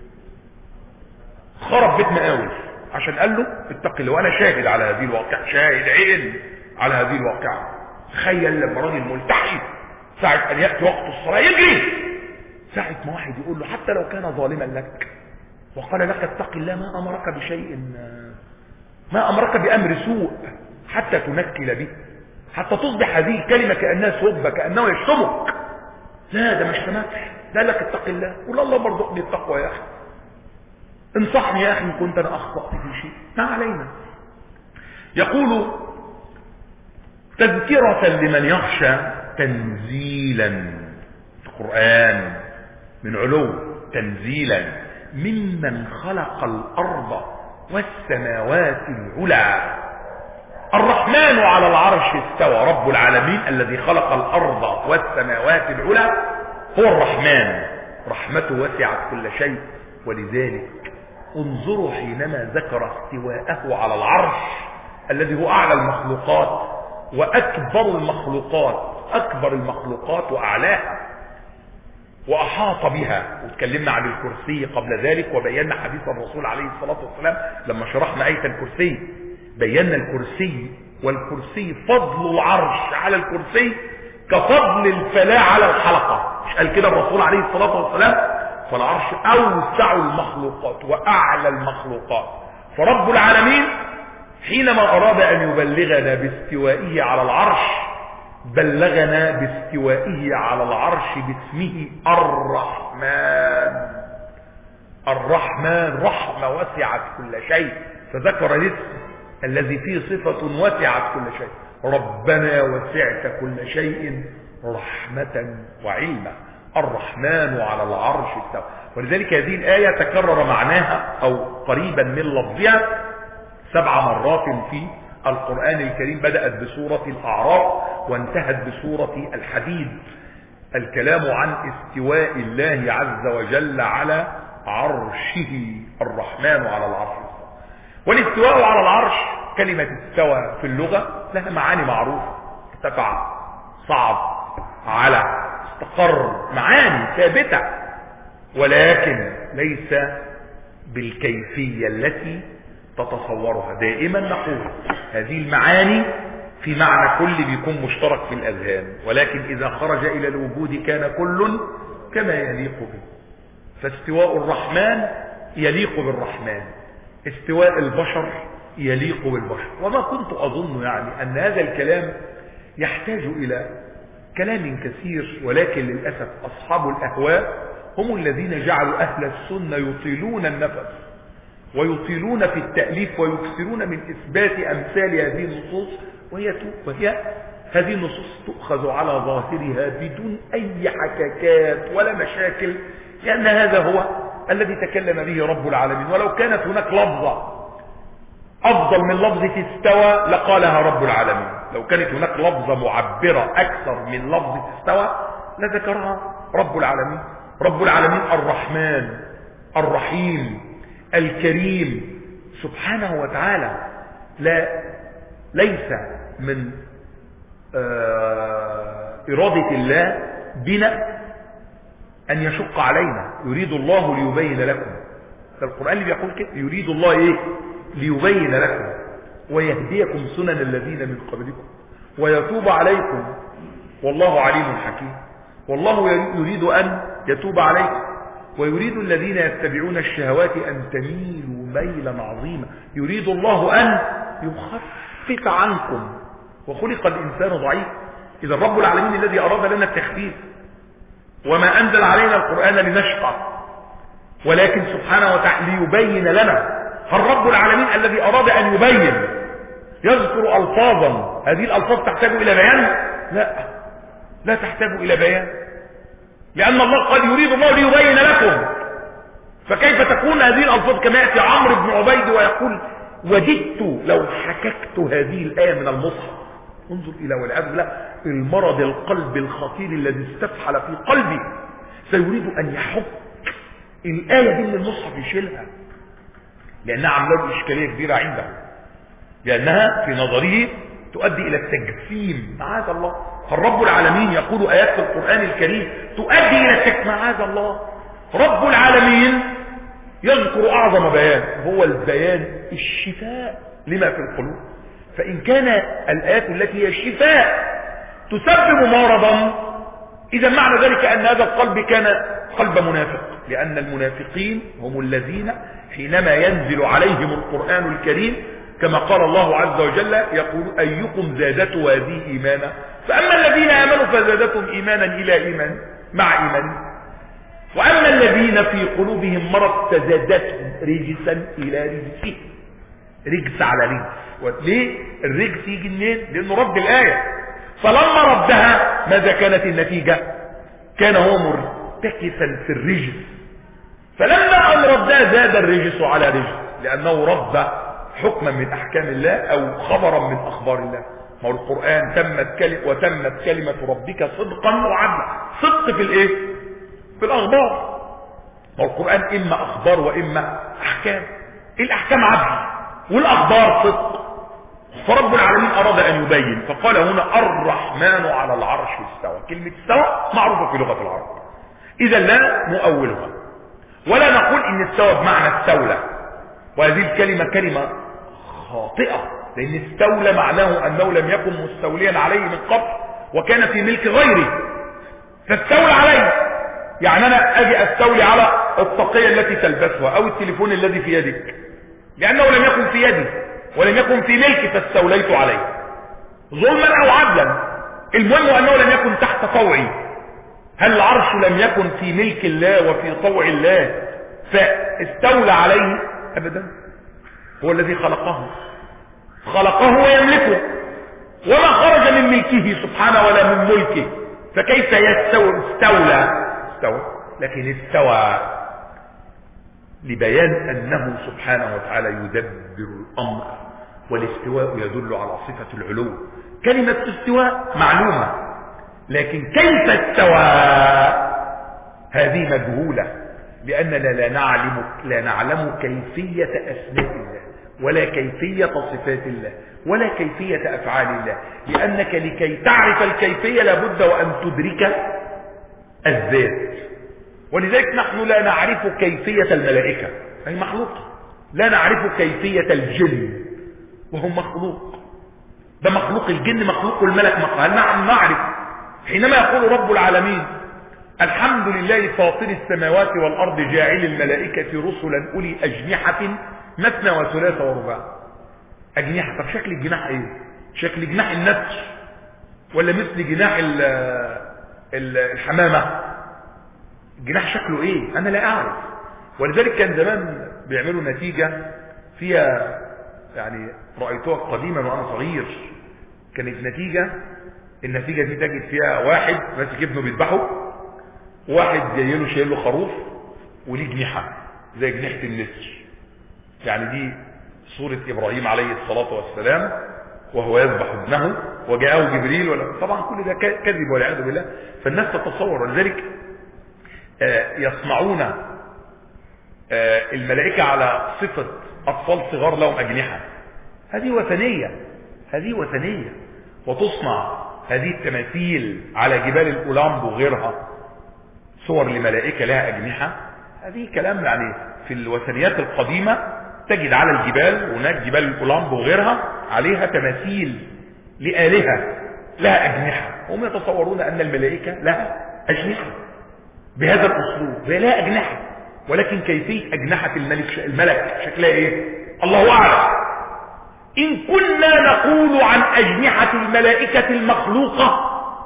خرب بيت مقاول عشان قال له اتق الله. وانا شاهد على هذه الواقعة، شاهد عين على هذه الواقعة. تخيل لما راجل ملتحي ساعة ان يأتي وقت الصلاة يجري، ساعة ما واحد يقول له حتى لو كان ظالما لك وقال لك اتق الله، ما امرك بشيء، ما امرك بامر سوء حتى تنكل به، حتى تصبح هذه الكلمة كأنها سبة، كأنه يشتمك. لا، ده ما اشتمكش، ده لك اتق الله. قول: اللهم ارزقني التقوى يا اخي، انصحني يا اخي ان كنت انا اخطأت في شيء، ما علينا. يقول: تذكرة لمن يخشى، تنزيلا. القرآن من علو، تنزيلا ممن خلق الارض والسماوات العلى. الرحمن على العرش استوى. رب العالمين الذي خلق الارض والسماوات العلى هو الرحمن، رحمته وسعت كل شيء. ولذلك انظروا حينما ذكر استواءه على العرش الذي هو اعلى المخلوقات واكبر المخلوقات، اكبر المخلوقات واعلاها، واحاط بها. واتكلمنا عن الكرسي قبل ذلك، وبينا حديث الرسول عليه الصلاة والسلام لما شرحنا آية الكرسي. بينا الكرسي، والكرسي فضل العرش على الكرسي كفضل الفلاة على الحلقة. مش قال كده الرسول عليه الصلاة والسلام؟ فالعرش أوسع المخلوقات وأعلى المخلوقات. فرب العالمين حينما أراد أن يبلغنا باستوائه على العرش بلغنا باستوائه على العرش باسمه الرحمن. الرحمن رحمة وسعت كل شيء، فذكر الاسم الذي فيه صفة وسعت كل شيء. ربنا وسعت كل شيء رحمة وعلما. الرحمن على العرش استوى. ولذلك هذه الآية تكرر معناها أو قريبا من لفظها 7 مرات في القرآن الكريم. بدأت بسورة الأعراف وانتهت بسورة الحديد. الكلام عن استواء الله عز وجل على عرشه. الرحمن على العرش استوى. والاستواء على العرش كلمة استوى في اللغة لها معاني معروفة: ارتفع، صعد، على، استقر، معاني ثابتة، ولكن ليس بالكيفية التي تتصورها. دائما نقول هذه المعاني في معنى كل بيكون مشترك في الأذهان، ولكن إذا خرج إلى الوجود كان كل كما يليق به. فاستواء الرحمن يليق بالرحمن، استواء البشر يليق بالبشر. وما كنت أظن يعني أن هذا الكلام يحتاج إلى كلام كثير، ولكن للأسف أصحاب الأهواء هم الذين جعلوا أهل السنة يطيلون النفس ويطيلون في التأليف ويكثرون من إثبات أمثال هذه النصوص، وهي هذه النصوص تؤخذ على ظاهرها بدون أي حكاكات ولا مشاكل، لأن هذا هو الذي تكلم به رب العالمين. ولو كانت هناك لفظة أفضل من لفظة استوى لقالها رب العالمين. لو كانت هناك لفظة معبرة أكثر من لفظة استوى لذكرها رب العالمين. رب العالمين الرحمن الرحيم الكريم سبحانه وتعالى. ليس من إرادة الله بنا أن يشق علينا. يريد الله ليبين لكم. القرآن اللي بيقول كده يريد الله إيه؟ ليبين لكم ويهديكم سنن الذين من قبلكم ويتوب عليكم والله عليم حكيم. والله يريد أن يتوب عليكم ويريد الذين يتبعون الشهوات أن تميلوا ميلا عظيما. يريد الله أن يخفف عنكم وخلق الإنسان ضعيف. إذا رب العالمين الذي أراد لنا التخفيف وما أنزل علينا القرآن لنشقى، ولكن سبحانه وتعالى ليبين لنا. فالرب العالمين الذي أراد أن يبين يذكر ألفاظا، هذه الألفاظ تحتاج إلى بيان؟ لا تحتاج إلى بيان، لأن الله قد يريد الله ليبين لكم. فكيف تكون هذه الألفاظ كما يأتي عمرو بن عبيد ويقول وددت لو حككت هذه الآية من المصحف. انظر إلى والعياذ بالله المرض القلب الخطير الذي استفحل في قلبي. سيريد أن يحك الآية دي من المصحف يشيلها، لأنها عامله له إشكالية كبيرة عنده، لأنها في نظره تؤدي إلى التجسيم معاذ الله. فالرب العالمين يقول آيات في القرآن الكريم تؤدي إلى التجسيم معاذ الله. رب العالمين يذكر أعظم بيان هو البيان الشفاء لما في القلوب. فإن كان الآيات التي هي الشفاء تسبب مرضا، إذا معنى ذلك أن هذا القلب كان قلب منافق، لأن المنافقين هم الذين حينما ينزل عليهم القرآن الكريم كما قال الله عز وجل يقول أيكم زادته هذه إيمانا، فأما الذين آمنوا فزادتهم إيمانا إلى إيمان مع إيمان، وأما الذين في قلوبهم مرض فزادتهم رجسا إلى رجسهم. رجس على رجس. ليه الرجس يجي منين؟ لأنه رد الآية. فلما ردها ماذا كانت النتيجة؟ كان هو مرتكسا في الرجس. فلما أن ردها زاد الرجس على رجس، لأنه رد حكما من أحكام الله أو خبرا من أخبار الله. ما هو القرآن وتمت كلمة ربك صدقا وعدلا. صدق في الإيه؟ في الأخبار. ما هو القرآن إما أخبار وإما أحكام. الأحكام عدل والأخبار صدق. فرب العالمين أراد أن يبين فقال هنا الرحمن على العرش استوى. كلمة استوى معروفة في لغة العرب، إذا لا نؤولها ولا نقول إن استوى بمعنى استولى، وهذه الكلمة كلمة خاطئة لان استولى معناه انه لم يكن مستوليا عليه من قبل وكان في ملك غيره، فاستولى عليه. يعني انا اجي استولي على الطاقية التي تلبسها او التليفون الذي في يدك، لانه لم يكن في يدي ولم يكن في ملكي فاستوليت عليه ظلما او عدلا. المهم انه لم يكن تحت طوعي. هل العرش لم يكن في ملك الله وفي طوع الله فاستولى عليه؟ ابدا. هو الذي خلقه ويملكه، وما خرج من ملكه سبحانه ولا من ملكه، فكيف استولى لكن استوى لبيان انه سبحانه وتعالى يدبر الامر، والاستواء يدل على صفة العلو. كلمة استواء معلومة، لكن كيف استوى هذه مجهولة، لأننا لا نعلم كيفية أسماء الله ولا كيفية صفات الله ولا كيفية أفعال الله، لأنك لكي تعرف الكيفية لابد وأن تدرك الذات. ولذلك نحن لا نعرف كيفية الملائكة، هي مخلوقة. لا نعرف كيفية الجن وهم مخلوق. ده مخلوق الجن مخلوق والملك مخلوق. هل نعرف حينما يقول رب العالمين الحمد لله فاطر السماوات والأرض جاعل الملائكة رسلا أولي أجنحة مثنى وثلاث ورباع. أجنحة، طب شكل الجناح ايه؟ شكل جناح النسر ولا مثل جناح الحمامة؟ الجناح شكله ايه؟ انا لا اعرف. ولذلك كان زمان بيعملوا نتيجة فيها، يعني رأيتها قديما وانا صغير، كانت النتيجة دي تجد فيها واحد ماسك ابنه بيذبحه، واحد جاي له شايل له خروف وليه جنيحة زي جنيحة النسر. يعني دي صورة ابراهيم عليه الصلاة والسلام وهو يذبح ابنه وجاءه جبريل، ولا طبعا كل ده كذب والعياذ بالله. فالناس تتصور، ولذلك يصنعون الملائكة على صفة أطفال صغار لهم أجنحة. هذه وثنية. وتصنع هذه التماثيل على جبال الأولامب وغيرها، صور لملائكة لها أجنحة. هذه كلام يعني في الوثنيات القديمة تجد على الجبال، هناك جبال الأولامب وغيرها عليها تماثيل لآلهة لها أجنحة. هم يتصورون أن الملائكة لها أجنحة بهذا الأسلوب، هي لها أجنحة، ولكن كيفية أجنحة الملك شكلها إيه؟ الله أعلم. إن كنا نقول عن أجنحة الملائكة المخلوقة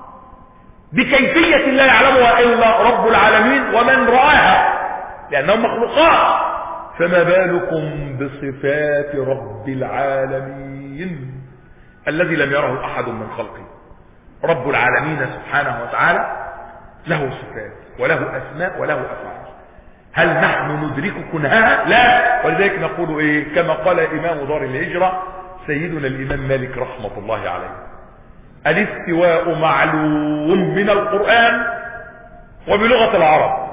بكيفية لا يعلمها إلا رب العالمين ومن رآها، لأنهم مخلوقات، فما بالكم بصفات رب العالمين الذي لم يره أحد من خلقه. رب العالمين سبحانه وتعالى له صفات وله أسماء وله أفعال. هل نحن ندرك كنهها؟ لا. ولذلك نقول إيه؟ كما قال إمام دار الهجرة سيدنا الإمام مالك رحمة الله عليه: الاستواء معلوم من القرآن وبلغة العرب.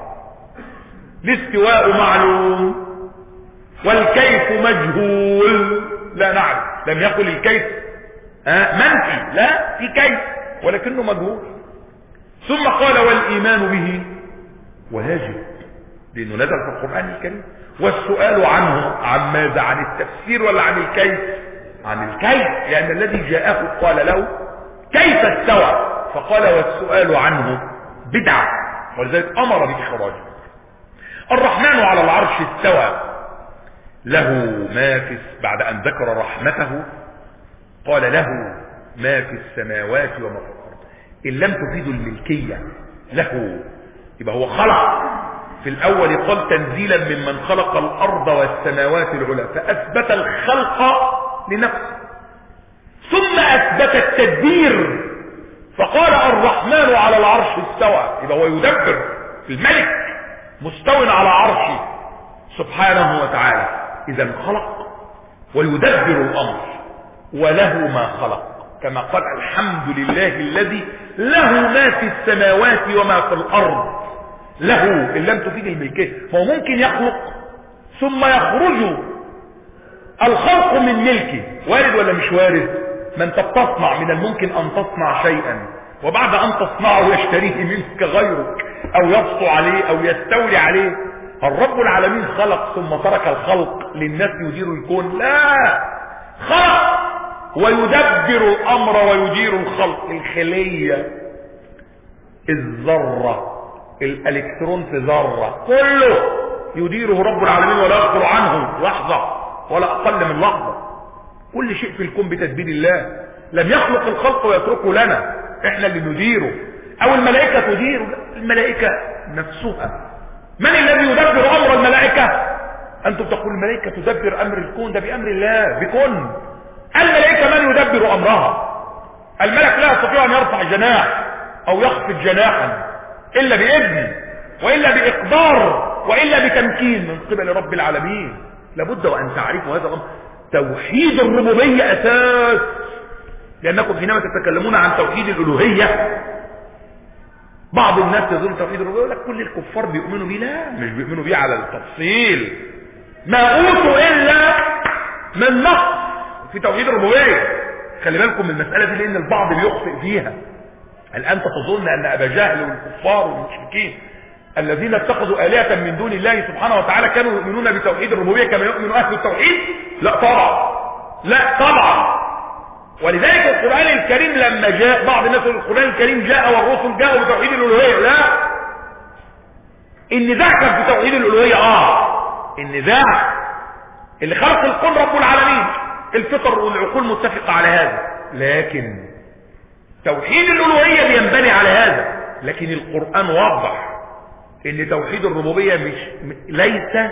الاستواء معلوم والكيف مجهول، لا نعرف. لم يقل الكيف منفي، لا، في كيف ولكنه مجهول. ثم قال والإيمان به واجب، لأنه نزل في القرآن الكريم. والسؤال عنه عن ماذا؟ عن التفسير ولا عن الكيف؟ عن الكيف، لأن الذي جاءه قال له كيف استوى، فقال والسؤال عنه بدعة، ولذلك أمر بإخراجه. الرحمن على العرش استوى، له ما في، بعد أن ذكر رحمته قال له ما في السماوات وما في الأرض. إن لم تفيد الملكية له، يبقى هو خلق. في الأول قال تنزيلا ممن خلق الأرض والسماوات العلى، فأثبت الخلق لنفسه، ثم أثبت التدبير فقال الرحمن على العرش استوى، يبقى هو يدبر. الملك مستو على عرشه سبحانه وتعالى، إذا خلق ويدبر الأمر وله ما خلق، كما قال الحمد لله الذي له ما في السماوات وما في الأرض. له إن لم تفيد الملكية، فهو ممكن يخلق ثم يخرج الخلق من ملكه. وارد ولا مش وارد؟ ما انت بتصنع، من الممكن أن تصنع شيئا وبعد أن تصنعه يشتريه منك غيرك أو يبطو عليه أو يستولي عليه. الرب العالمين خلق ثم ترك الخلق للناس يديروا الكون؟ لا، خلق ويدبر الامر ويدير الخلق. الخلية، الذرة، الالكترون في ذرة، كله يديره رب العالمين ولا يغفر عنه لحظة ولا اقل من لحظة. كل شيء في الكون بتدبير الله. لم يخلق الخلق ويتركه لنا احنا اللي نديره، او الملائكة تديره. الملائكة نفسها. من الذي يدبر امر الملائكة؟ انتم تقول الملائكة تدبر امر الكون، ده بامر الله بكون. الملائكة من يدبر امرها؟ الملك لا يستطيع ان يرفع جناح او يخفض جناحا الا باذن، والا باقدار، والا بتمكين من قبل رب العالمين. لابد وان تعرفوا هذا الامر. توحيد الربوبية اساس. لانكم حينما تتكلمون عن توحيد الالوهية، بعض الناس يظن توحيد الربوبية يقول لك كل الكفار بيؤمنوا بيه. لا، مش بيؤمنوا بيه على التفصيل. ما اوتوا الا من نقص في توحيد الربوبية. خلي بالكم من المسألة دي، لان البعض بيخطئ فيها. الان تظن ان ابا جهل والكفار والمشركين الذين اتخذوا آلهة من دون الله سبحانه وتعالى كانوا يؤمنون بتوحيد الربوبية كما يؤمن اهل التوحيد؟ لا طبعا، لا طبعا. ولذلك القرآن الكريم لما جاء، بعض الناس يقول القرآن الكريم جاء والرسل جاءوا بتوحيد الألوهية. لا، النزاع كان في توحيد الألوهية. النزاع اللي خلق الكون رب العالمين، الفطر والعقول متفقة على هذا، لكن توحيد الألوهية بينبني على هذا. لكن القرآن وضح ان توحيد الربوبية ليس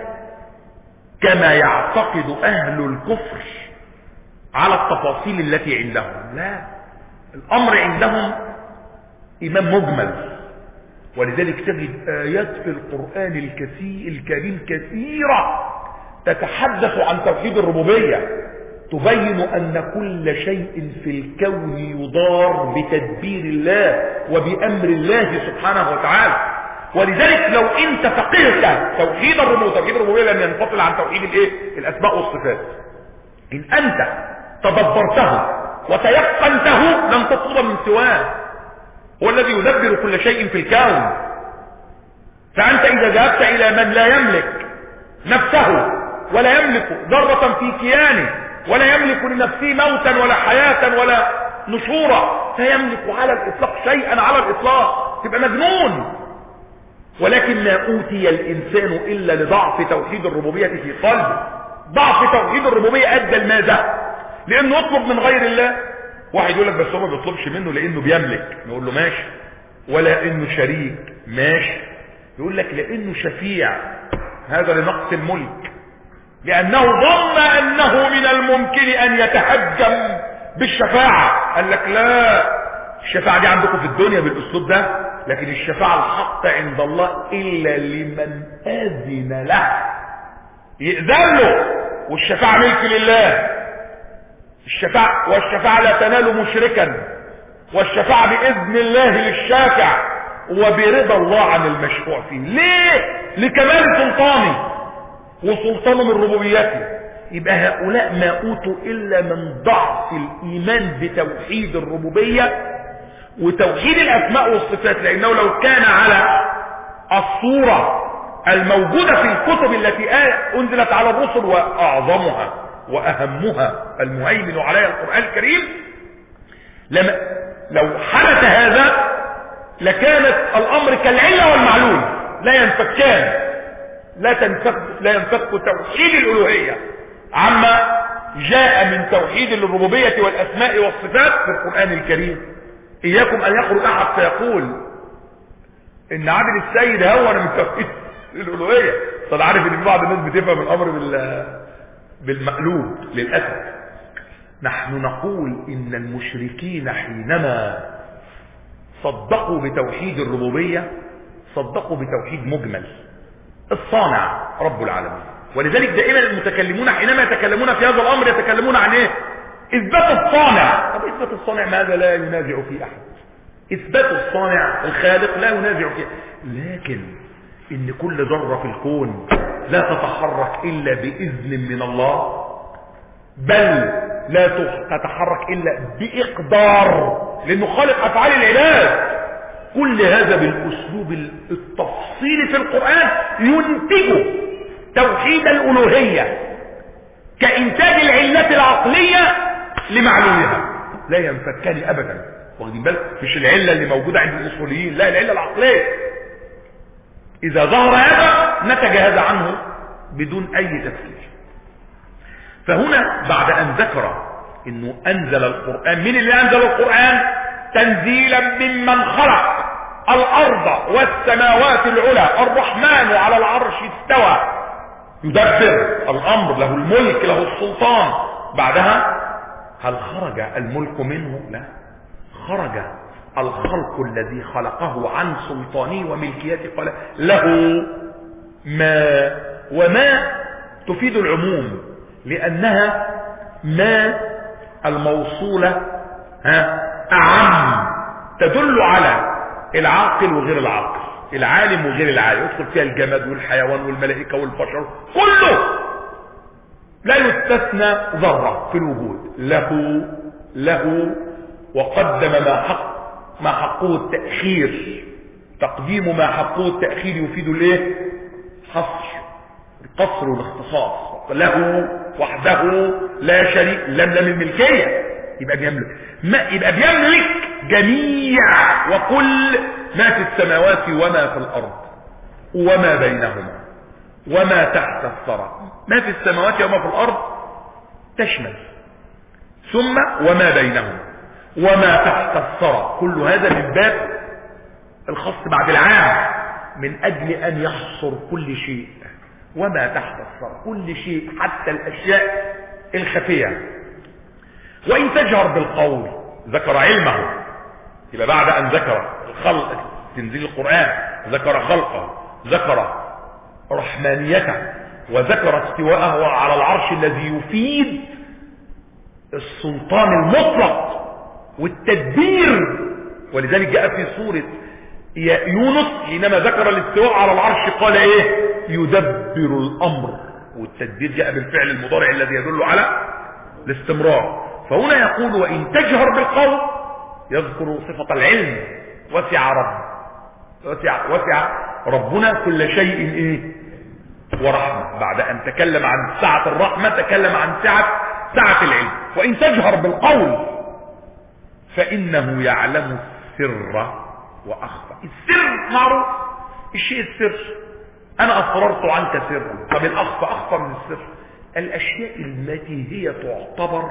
كما يعتقد اهل الكفر على التفاصيل التي عندهم. لا، الامر عندهم ايمان مجمل. ولذلك تجد ايات في القرآن الكريم كثيرة تتحدث عن توحيد الربوبية، تبين ان كل شيء في الكون يدار بتدبير الله وبامر الله سبحانه وتعالى. ولذلك لو انت فقهت توحيد الربوبية لم ينفصل عن توحيد الاسماء والصفات. ان انت تدبرته وتيقنته لن تطلب من سواه. هو الذي يدبر كل شيء في الكون. فانت اذا ذهبت الى من لا يملك نفسه ولا يملك ذرة في كيانه ولا يملك لنفسه موتا ولا حياة ولا نشورا، فيملك على الاطلاق شيئا على الاطلاق، تبقى مجنون. ولكن ما اوتي الانسان الا لضعف توحيد الربوبية في قلبه. ضعف توحيد الربوبية ادى لماذا؟ لانه يطلب من غير الله. واحد يقول لك بس هو ما بيطلبش منه لانه بيملك، نقول له ماشي. ولا انه شريك، ماشي. يقول لك لانه شفيع، هذا لنقص الملك، لانه ظن انه من الممكن ان يتحجم بالشفاعة. قال لك لا، الشفاعة دي عندكم في الدنيا بالاسلوب ده، لكن الشفاعة الحق عند الله الا لمن اذن له، يأذن له. والشفاعة ملك لله. والشفاعة لا تنال مشركا، والشفاعة بإذن الله للشافع وبرضا الله عن المشفوع فيه. ليه؟ لكمال سلطانه وسلطانه من ربوبيته. يبقى هؤلاء ما اوتوا الا من ضعف الايمان بتوحيد الربوبية وتوحيد الاسماء والصفات. لانه لو كان على الصورة الموجودة في الكتب التي انزلت على الرسل، واعظمها واهمها المهيمن عليها القرآن الكريم، لو حدث هذا لكانت الامر كالعلة والمعلول، لا ينفكان. لا ينفك توحيد الالوهية عما جاء من توحيد الربوبية والاسماء والصفات في القرآن الكريم. اياكم ان يخرج احد فيقول ان عبد السيد هون من توحيد الالوهية. طب عارف ان بعض الناس بتفهم الامر بالمقلوب للأسف. نحن نقول ان المشركين حينما صدقوا بتوحيد الربوبية صدقوا بتوحيد مجمل، الصانع رب العالمين. ولذلك دائما المتكلمون حينما يتكلمون في هذا الامر يتكلمون عن ايه؟ اثبات الصانع. طب اثبات الصانع ماذا لا ينازع فيه احد. اثبات الصانع الخالق لا ينازع فيه، لكن ان كل ذرة في الكون لا تتحرك الا باذن من الله، بل لا تتحرك الا باقدار، لانه خالق افعال العباد. كل هذا بالاسلوب التفصيلي في القرآن ينتج توحيد الالوهية كانتاج العلة العقلية لمعلولها لا ينفكان ابدا. واخدين بالك؟ مش العله اللي موجوده عند الاصوليين، لا، العله العقليه. اذا ظهر هذا نتج هذا عنه بدون اي تفكير. فهنا بعد ان ذكر انه انزل القرآن، من اللي انزل القرآن؟ تنزيلا ممن خلق الارض والسماوات العلى، الرحمن على العرش استوى، يدبر الامر، له الملك، له السلطان. بعدها هل خرج الملك منه؟ لا، خرج الخلق الذي خلقه عن سلطانه وملكيته. قال له ما، وما تفيد العموم لانها ما الموصولة اعم، تدل على العاقل وغير العاقل، العالم وغير العالم، يدخل فيها الجماد والحيوان والملائكة والبشر كله، لا يستثنى ذرة في الوجود. له وقدم ما حقه التأخير. تقديم ما حقه التأخير يفيد الايه؟ حصر، القصر والاختصاص. له وحده لا شريك، لم الملكية، يبقى بيملك جميع وكل ما في السماوات وما في الارض وما بينهما وما تحت الثرى. ما في السماوات وما في الارض تشمل، ثم وما بينهما وما تحت الثرى، كل هذا من باب الخاص بعد العام، من اجل ان يحصر كل شيء. وما تحت الثرى كل شيء، حتى الاشياء الخفية. وان تجهر بالقول، ذكر علمه، يبقى بعد ان ذكر الخلق، تنزيل القرآن، ذكر خلقه، ذكر رحمانيته، وذكر استواءه على العرش الذي يفيد السلطان المطلق والتدبير. ولذلك جاء في سورة يونس حينما ذكر الاستواء على العرش قال ايه؟ يدبر الامر. والتدبير جاء بالفعل المضارع الذي يدل على الاستمرار. فهنا يقول وان تجهر بالقول، يذكر صفة العلم. وسع ربنا كل شيء ايه؟ ورحمة. بعد ان تكلم عن سعة الرحمة تكلم عن سعة العلم. وان تجهر بالقول فانه يعلم السر واخفى. السر معروف، الشيء السر، انا اسررت عنك سرا. طب الاخفى اخفى من السر، الاشياء التي هي تعتبر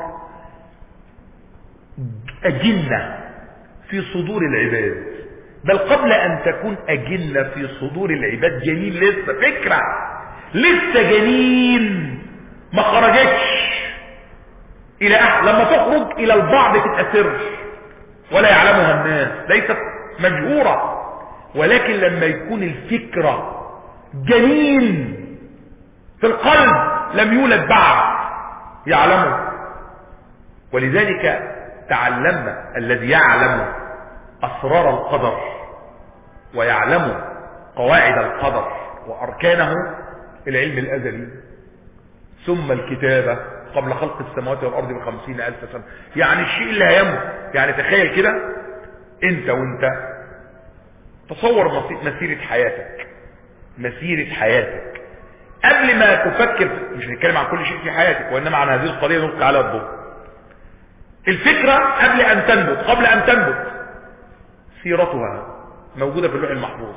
اجنة في صدور العباد، بل قبل ان تكون اجنة في صدور العباد جنين، لسه فكرة، لسه جنين ما خرجتش الى لما تخرج الى البعض تبقى سر ولا يعلمها الناس، ليست مجهورة. ولكن لما يكون الفكرة جنين في القلب لم يولد بعد يعلمه. ولذلك تعلمنا الذي يعلم اسرار القدر ويعلم قواعد القدر واركانه العلم الازلي، ثم الكتابة قبل خلق السماوات والارض ب50,000 سنة. يعني الشيء اللي هيمه، يعني تخيل كده انت وانت تصور مسيرة حياتك قبل ما تفكر. مش هنتكلم عن كل شيء في حياتك، وانما عن هذه القضية نلقي على الضوء. الفكرة قبل ان تنبت سيرتها موجودة في اللوح المحفوظ.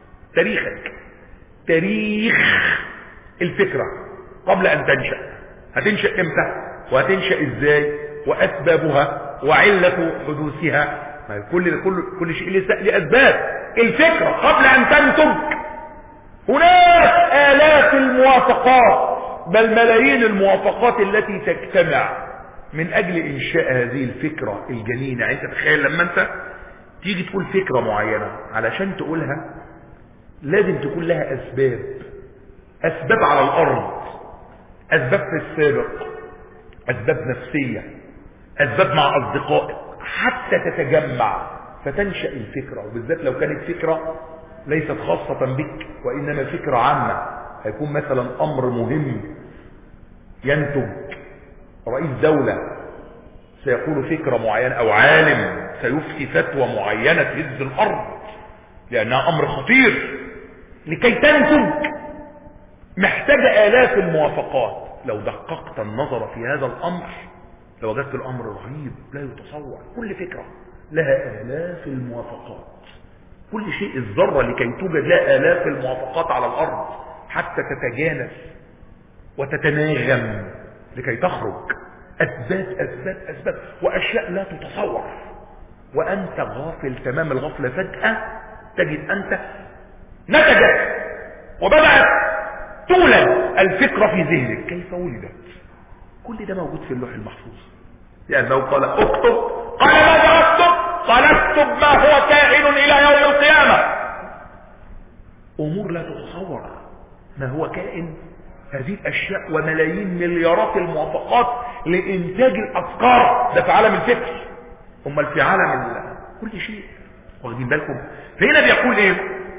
تاريخ الفكرة قبل ان تنشأ، هتنشأ امتى وهتنشأ ازاي واسبابها وعلة حدوثها. كل شيء لأسباب. الفكرة قبل ان تنتج هناك آلاف الموافقات، بل ملايين الموافقات التي تجتمع من اجل انشاء هذه الفكرة الجنينة. انت تخيل لما انت تيجي تقول فكرة معينة، علشان تقولها لازم تكون لها اسباب على الارض، اسباب في السابق، اسباب نفسية، اسباب مع اصدقائك، حتى تتجمع فتنشأ الفكرة. وبالذات لو كانت فكرة ليست خاصة بك وانما فكرة عامة، هيكون مثلا امر مهم ينتج، رئيس دولة سيقول فكرة معينة، او عالم سيفتي فتوى معينة تهز الارض لانها امر خطير. لكي تنتج محتاجة آلاف الموافقات. لو دققت النظر في هذا الامر لوجدت الامر رهيب لا يتصور. كل فكرة لها آلاف الموافقات، كل شيء الذرة لكي توجد لها آلاف الموافقات على الارض حتى تتجانس وتتناغم لكي تخرج. أسباب أسباب أسباب وأشياء لا تتصور، وأنت غافل تمام الغفلة. فجأة تجد أنت نتجت وبدأت تولد الفكرة في ذهنك. كيف ولدت؟ كل ده موجود في اللوح المحفوظ. لأنه قال اكتب، قال ماذا اكتب؟ قال اكتب ما هو كائن إلى يوم القيامة. أمور لا تتصور ما هو كائن. هذه الأشياء وملايين مليارات الموافقات لإنتاج الأفكار، ده في عالم الفكر. أما في عالم كل شيء. واخدين بالكم؟ فهنا بيقول ايه؟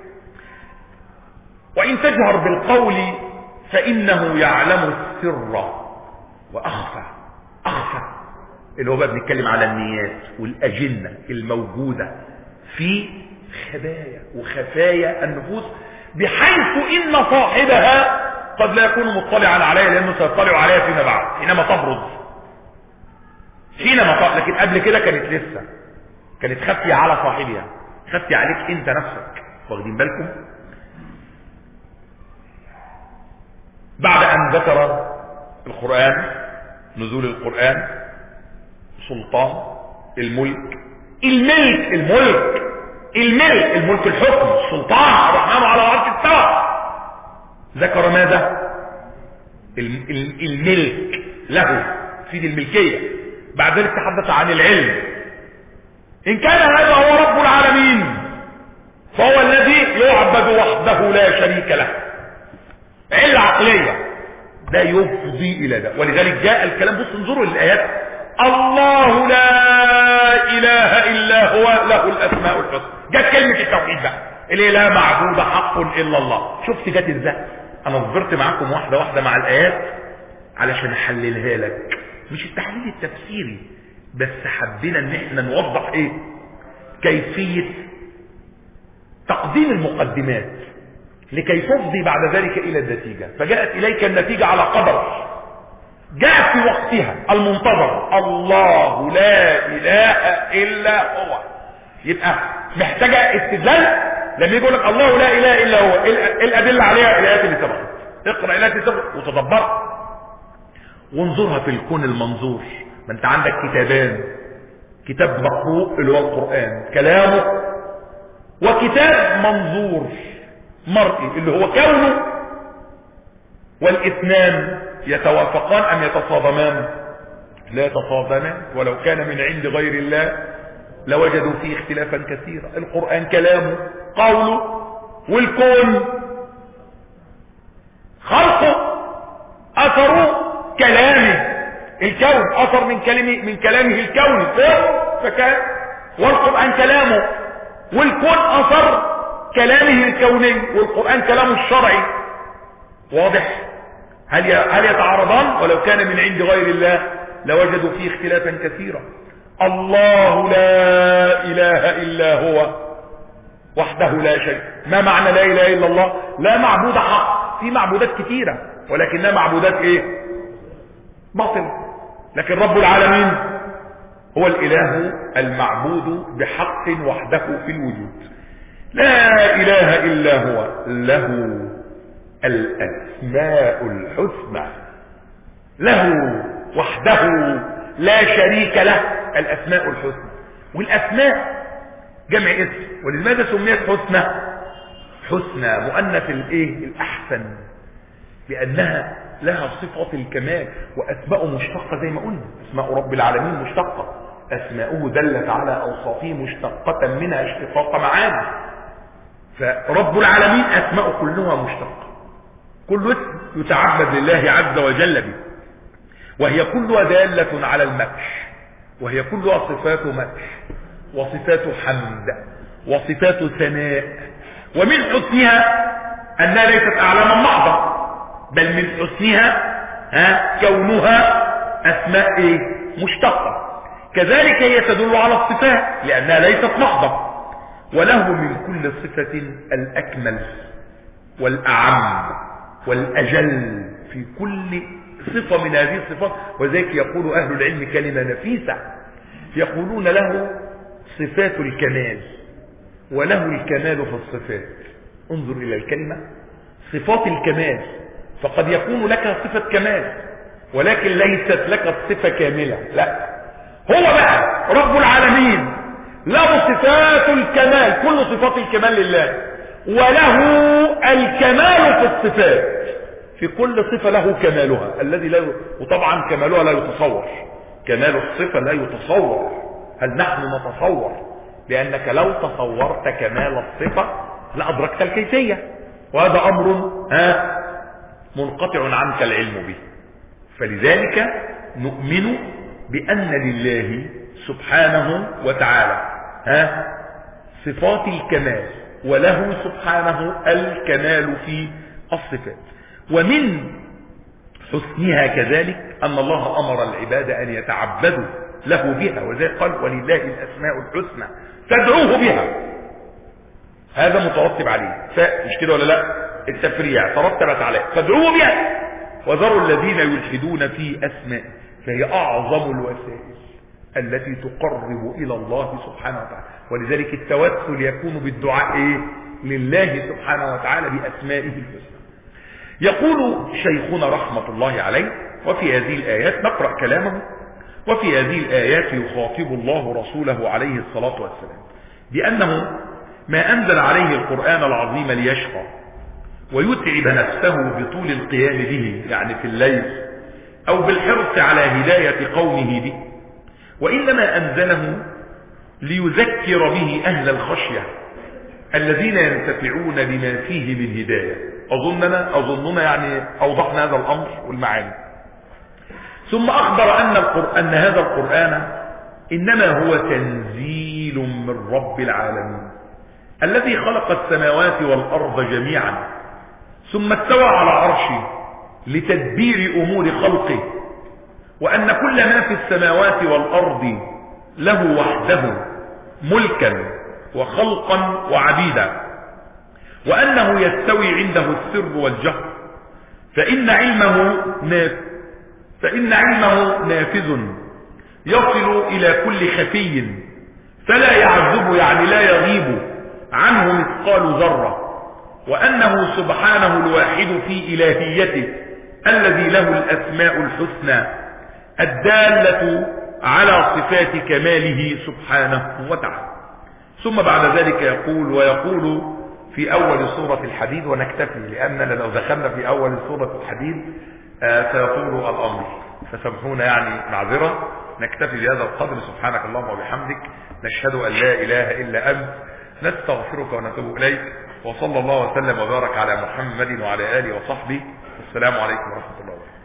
وإن تجهر بالقول فإنه يعلم السر وأخفى. أخفى اللي هو بقى بنتكلم على النيات والأجنة الموجودة في خبايا وخفايا النفوس، بحيث إن صاحبها قد لا يكون مطلعا عليها، لأنه سيطلع عليها فيما بعد حينما تبرز. لكن قبل كده كانت لسه كانت خفية على صاحبها، خفية عليك انت نفسك. واخدين بالكم؟ بعد ان ذكر القرآن نزول القرآن، سلطان، الملك، الملك الحكم، السلطان، الرحمن على العرش استوى، ذكر ماذا؟ الملك له، سيد الملكية. بعد ذلك تحدث عن العلم. إن كان هذا هو رب العالمين فهو الذي يعبد وحده لا شريك له. علة عقلية ده يفضي إلى ده. ولذلك جاء الكلام، بص انظروا للآيات: الله لا إله إلا هو له الأسماء الحسنى. جاءت كلمة التوحيد بقى، اللي لا معبود حق إلا الله. شفت جت ازاي؟ أنا صبرت معاكم واحدة واحدة مع الآيات علشان أحللها لك، مش التحليل التفسيري بس، حبينا ان احنا نوضح ايه كيفية تقديم المقدمات لكي تفضي بعد ذلك الى النتيجة. فجاءت اليك النتيجة على قدر، جاءت في وقتها المنتظر. الله لا اله الا هو. يبقى محتاجة استدلال. لما يقول لك الله لا اله الا هو، ايه الادلة عليها؟ الايات اللي سبقت. اقرأ الايات اللي سبقت وتدبرها وانظرها في الكون المنظور. ما انت عندك كتابان، كتاب مقروء اللي هو القرآن كلامه، وكتاب منظور مرئي اللي هو كونه. والاثنان يتوافقان ام يتصادمان؟ لا يتصادمان. ولو كان من عند غير الله لوجدوا فيه اختلافا كثيرا. القرآن كلامه قوله، والكون خلقه اثره كلامه. الكون اثر من كلامه الكوني فكان، والقرآن كلامه، والكون اثر كلامه الكوني، والقرآن كلامه الشرعي. واضح؟ هل يتعارضان؟ ولو كان من عند غير الله لوجدوا فيه اختلافا كثيرا. الله لا اله الا هو وحده لا شريك. ما معنى لا اله الا الله؟ لا معبود حق. في معبودات كثيرة ولكنها معبودات ايه؟ باطل. لكن رب العالمين هو الاله المعبود بحق وحده في الوجود. لا اله الا هو له الاسماء الحسنى. له وحده لا شريك له الاسماء الحسنى. والاسماء جمع اسم. ولماذا سميت حسنى؟ حسنى مؤنث الايه؟ الاحسن، لانها لها صفة الكمال. واسماء مشتقة زي ما قلنا، اسماء رب العالمين مشتقة، اسماؤه دلت على اوصافه مشتقة منها اشتقاق معاني. فرب العالمين اسماء كلها مشتقة، كل اسم يتعبد لله عز وجل به، وهي كلها دالة على المدح، وهي كلها صفات مدح وصفات حمد وصفات ثناء. ومن حسنها انها ليست اعلاما محضة، بل من حسنها كونها اسماء ايه؟ مشتقة. كذلك هي تدل على الصفات لانها ليست محضة. وله من كل صفة الاكمل والاعم والاجل في كل صفة من هذه الصفات. وذلك يقول أهل العلم كلمة نفيسة، يقولون له صفات الكمال، وله الكمال في الصفات. انظر إلى الكلمة، صفات الكمال، فقد يكون لك صفة كمال ولكن ليست لك صفة كاملة. لا، هو بقى رب العالمين له صفات الكمال، كل صفات الكمال لله، وله الكمال في الصفات، في كل صفة له كمالها الذي لا وطبعا كمالها لا يتصور، كمال الصفة لا يتصور. هل نحن نتصور؟ لأنك لو تصورت كمال الصفة لأدركت الكيفية، وهذا أمر منقطع عنك العلم به. فلذلك نؤمن بأن لله سبحانه وتعالى صفات الكمال، وله سبحانه الكمال في الصفات. ومن حسنها كذلك أن الله أمر العباد أن يتعبدوا له بها، وذلك قال ولله الأسماء الحسنى تدعوه بها. هذا مترتب عليه، مش كده ولا لا؟ التفريع ترتبت عليه، فادعوه بها وذروا الذين يلحدون في أسمائه، فهي أعظم الوسائل التي تقرب إلى الله سبحانه وتعالى. ولذلك التوسل يكون بالدعاء لله سبحانه وتعالى بأسمائه الحسنى. يقول شيخنا رحمة الله عليه وفي هذه الآيات، نقرأ كلامه، وفي هذه الآيات يخاطب الله رسوله عليه الصلاة والسلام بأنه ما أنزل عليه القرآن العظيم ليشقى ويتعب نفسه بطول القيام به، يعني في الليل، أو بالحرص على هداية قومه به، وإنما أنزله ليذكر به أهل الخشية الذين ينتفعون بما فيه من هداية. أظننا يعني أوضحنا هذا الأمر والمعاني. ثم أخبر أن هذا القرآن إنما هو تنزيل من رب العالمين الذي خلق السماوات والأرض جميعا، ثم استوى على عرشه لتدبير أمور خلقه، وأن كل ما في السماوات والأرض له وحده ملكا وخلقا وعبيدا، وأنه يستوي عنده السر والجهر، فإن علمه نافذ يصل إلى كل خفي، فلا يعزب يعني لا يغيب عنه مثقال ذرة، وأنه سبحانه الواحد في إلهيته الذي له الأسماء الحسنى الدالة على صفات كماله سبحانه وتعالى. ثم بعد ذلك يقول في أول سورة الحديد، ونكتفي لأننا لو دخلنا في أول سورة الحديد سيطول الأمر، فسامحونا يعني معذرة، نكتفي بهذا القدر. سبحانك اللهم وبحمدك، نشهد أن لا إله إلا أنت، نستغفرك ونتوب إليك، وصلى الله وسلم وبارك على محمد وعلى آله وصحبه. السلام عليكم ورحمة الله وبركاته.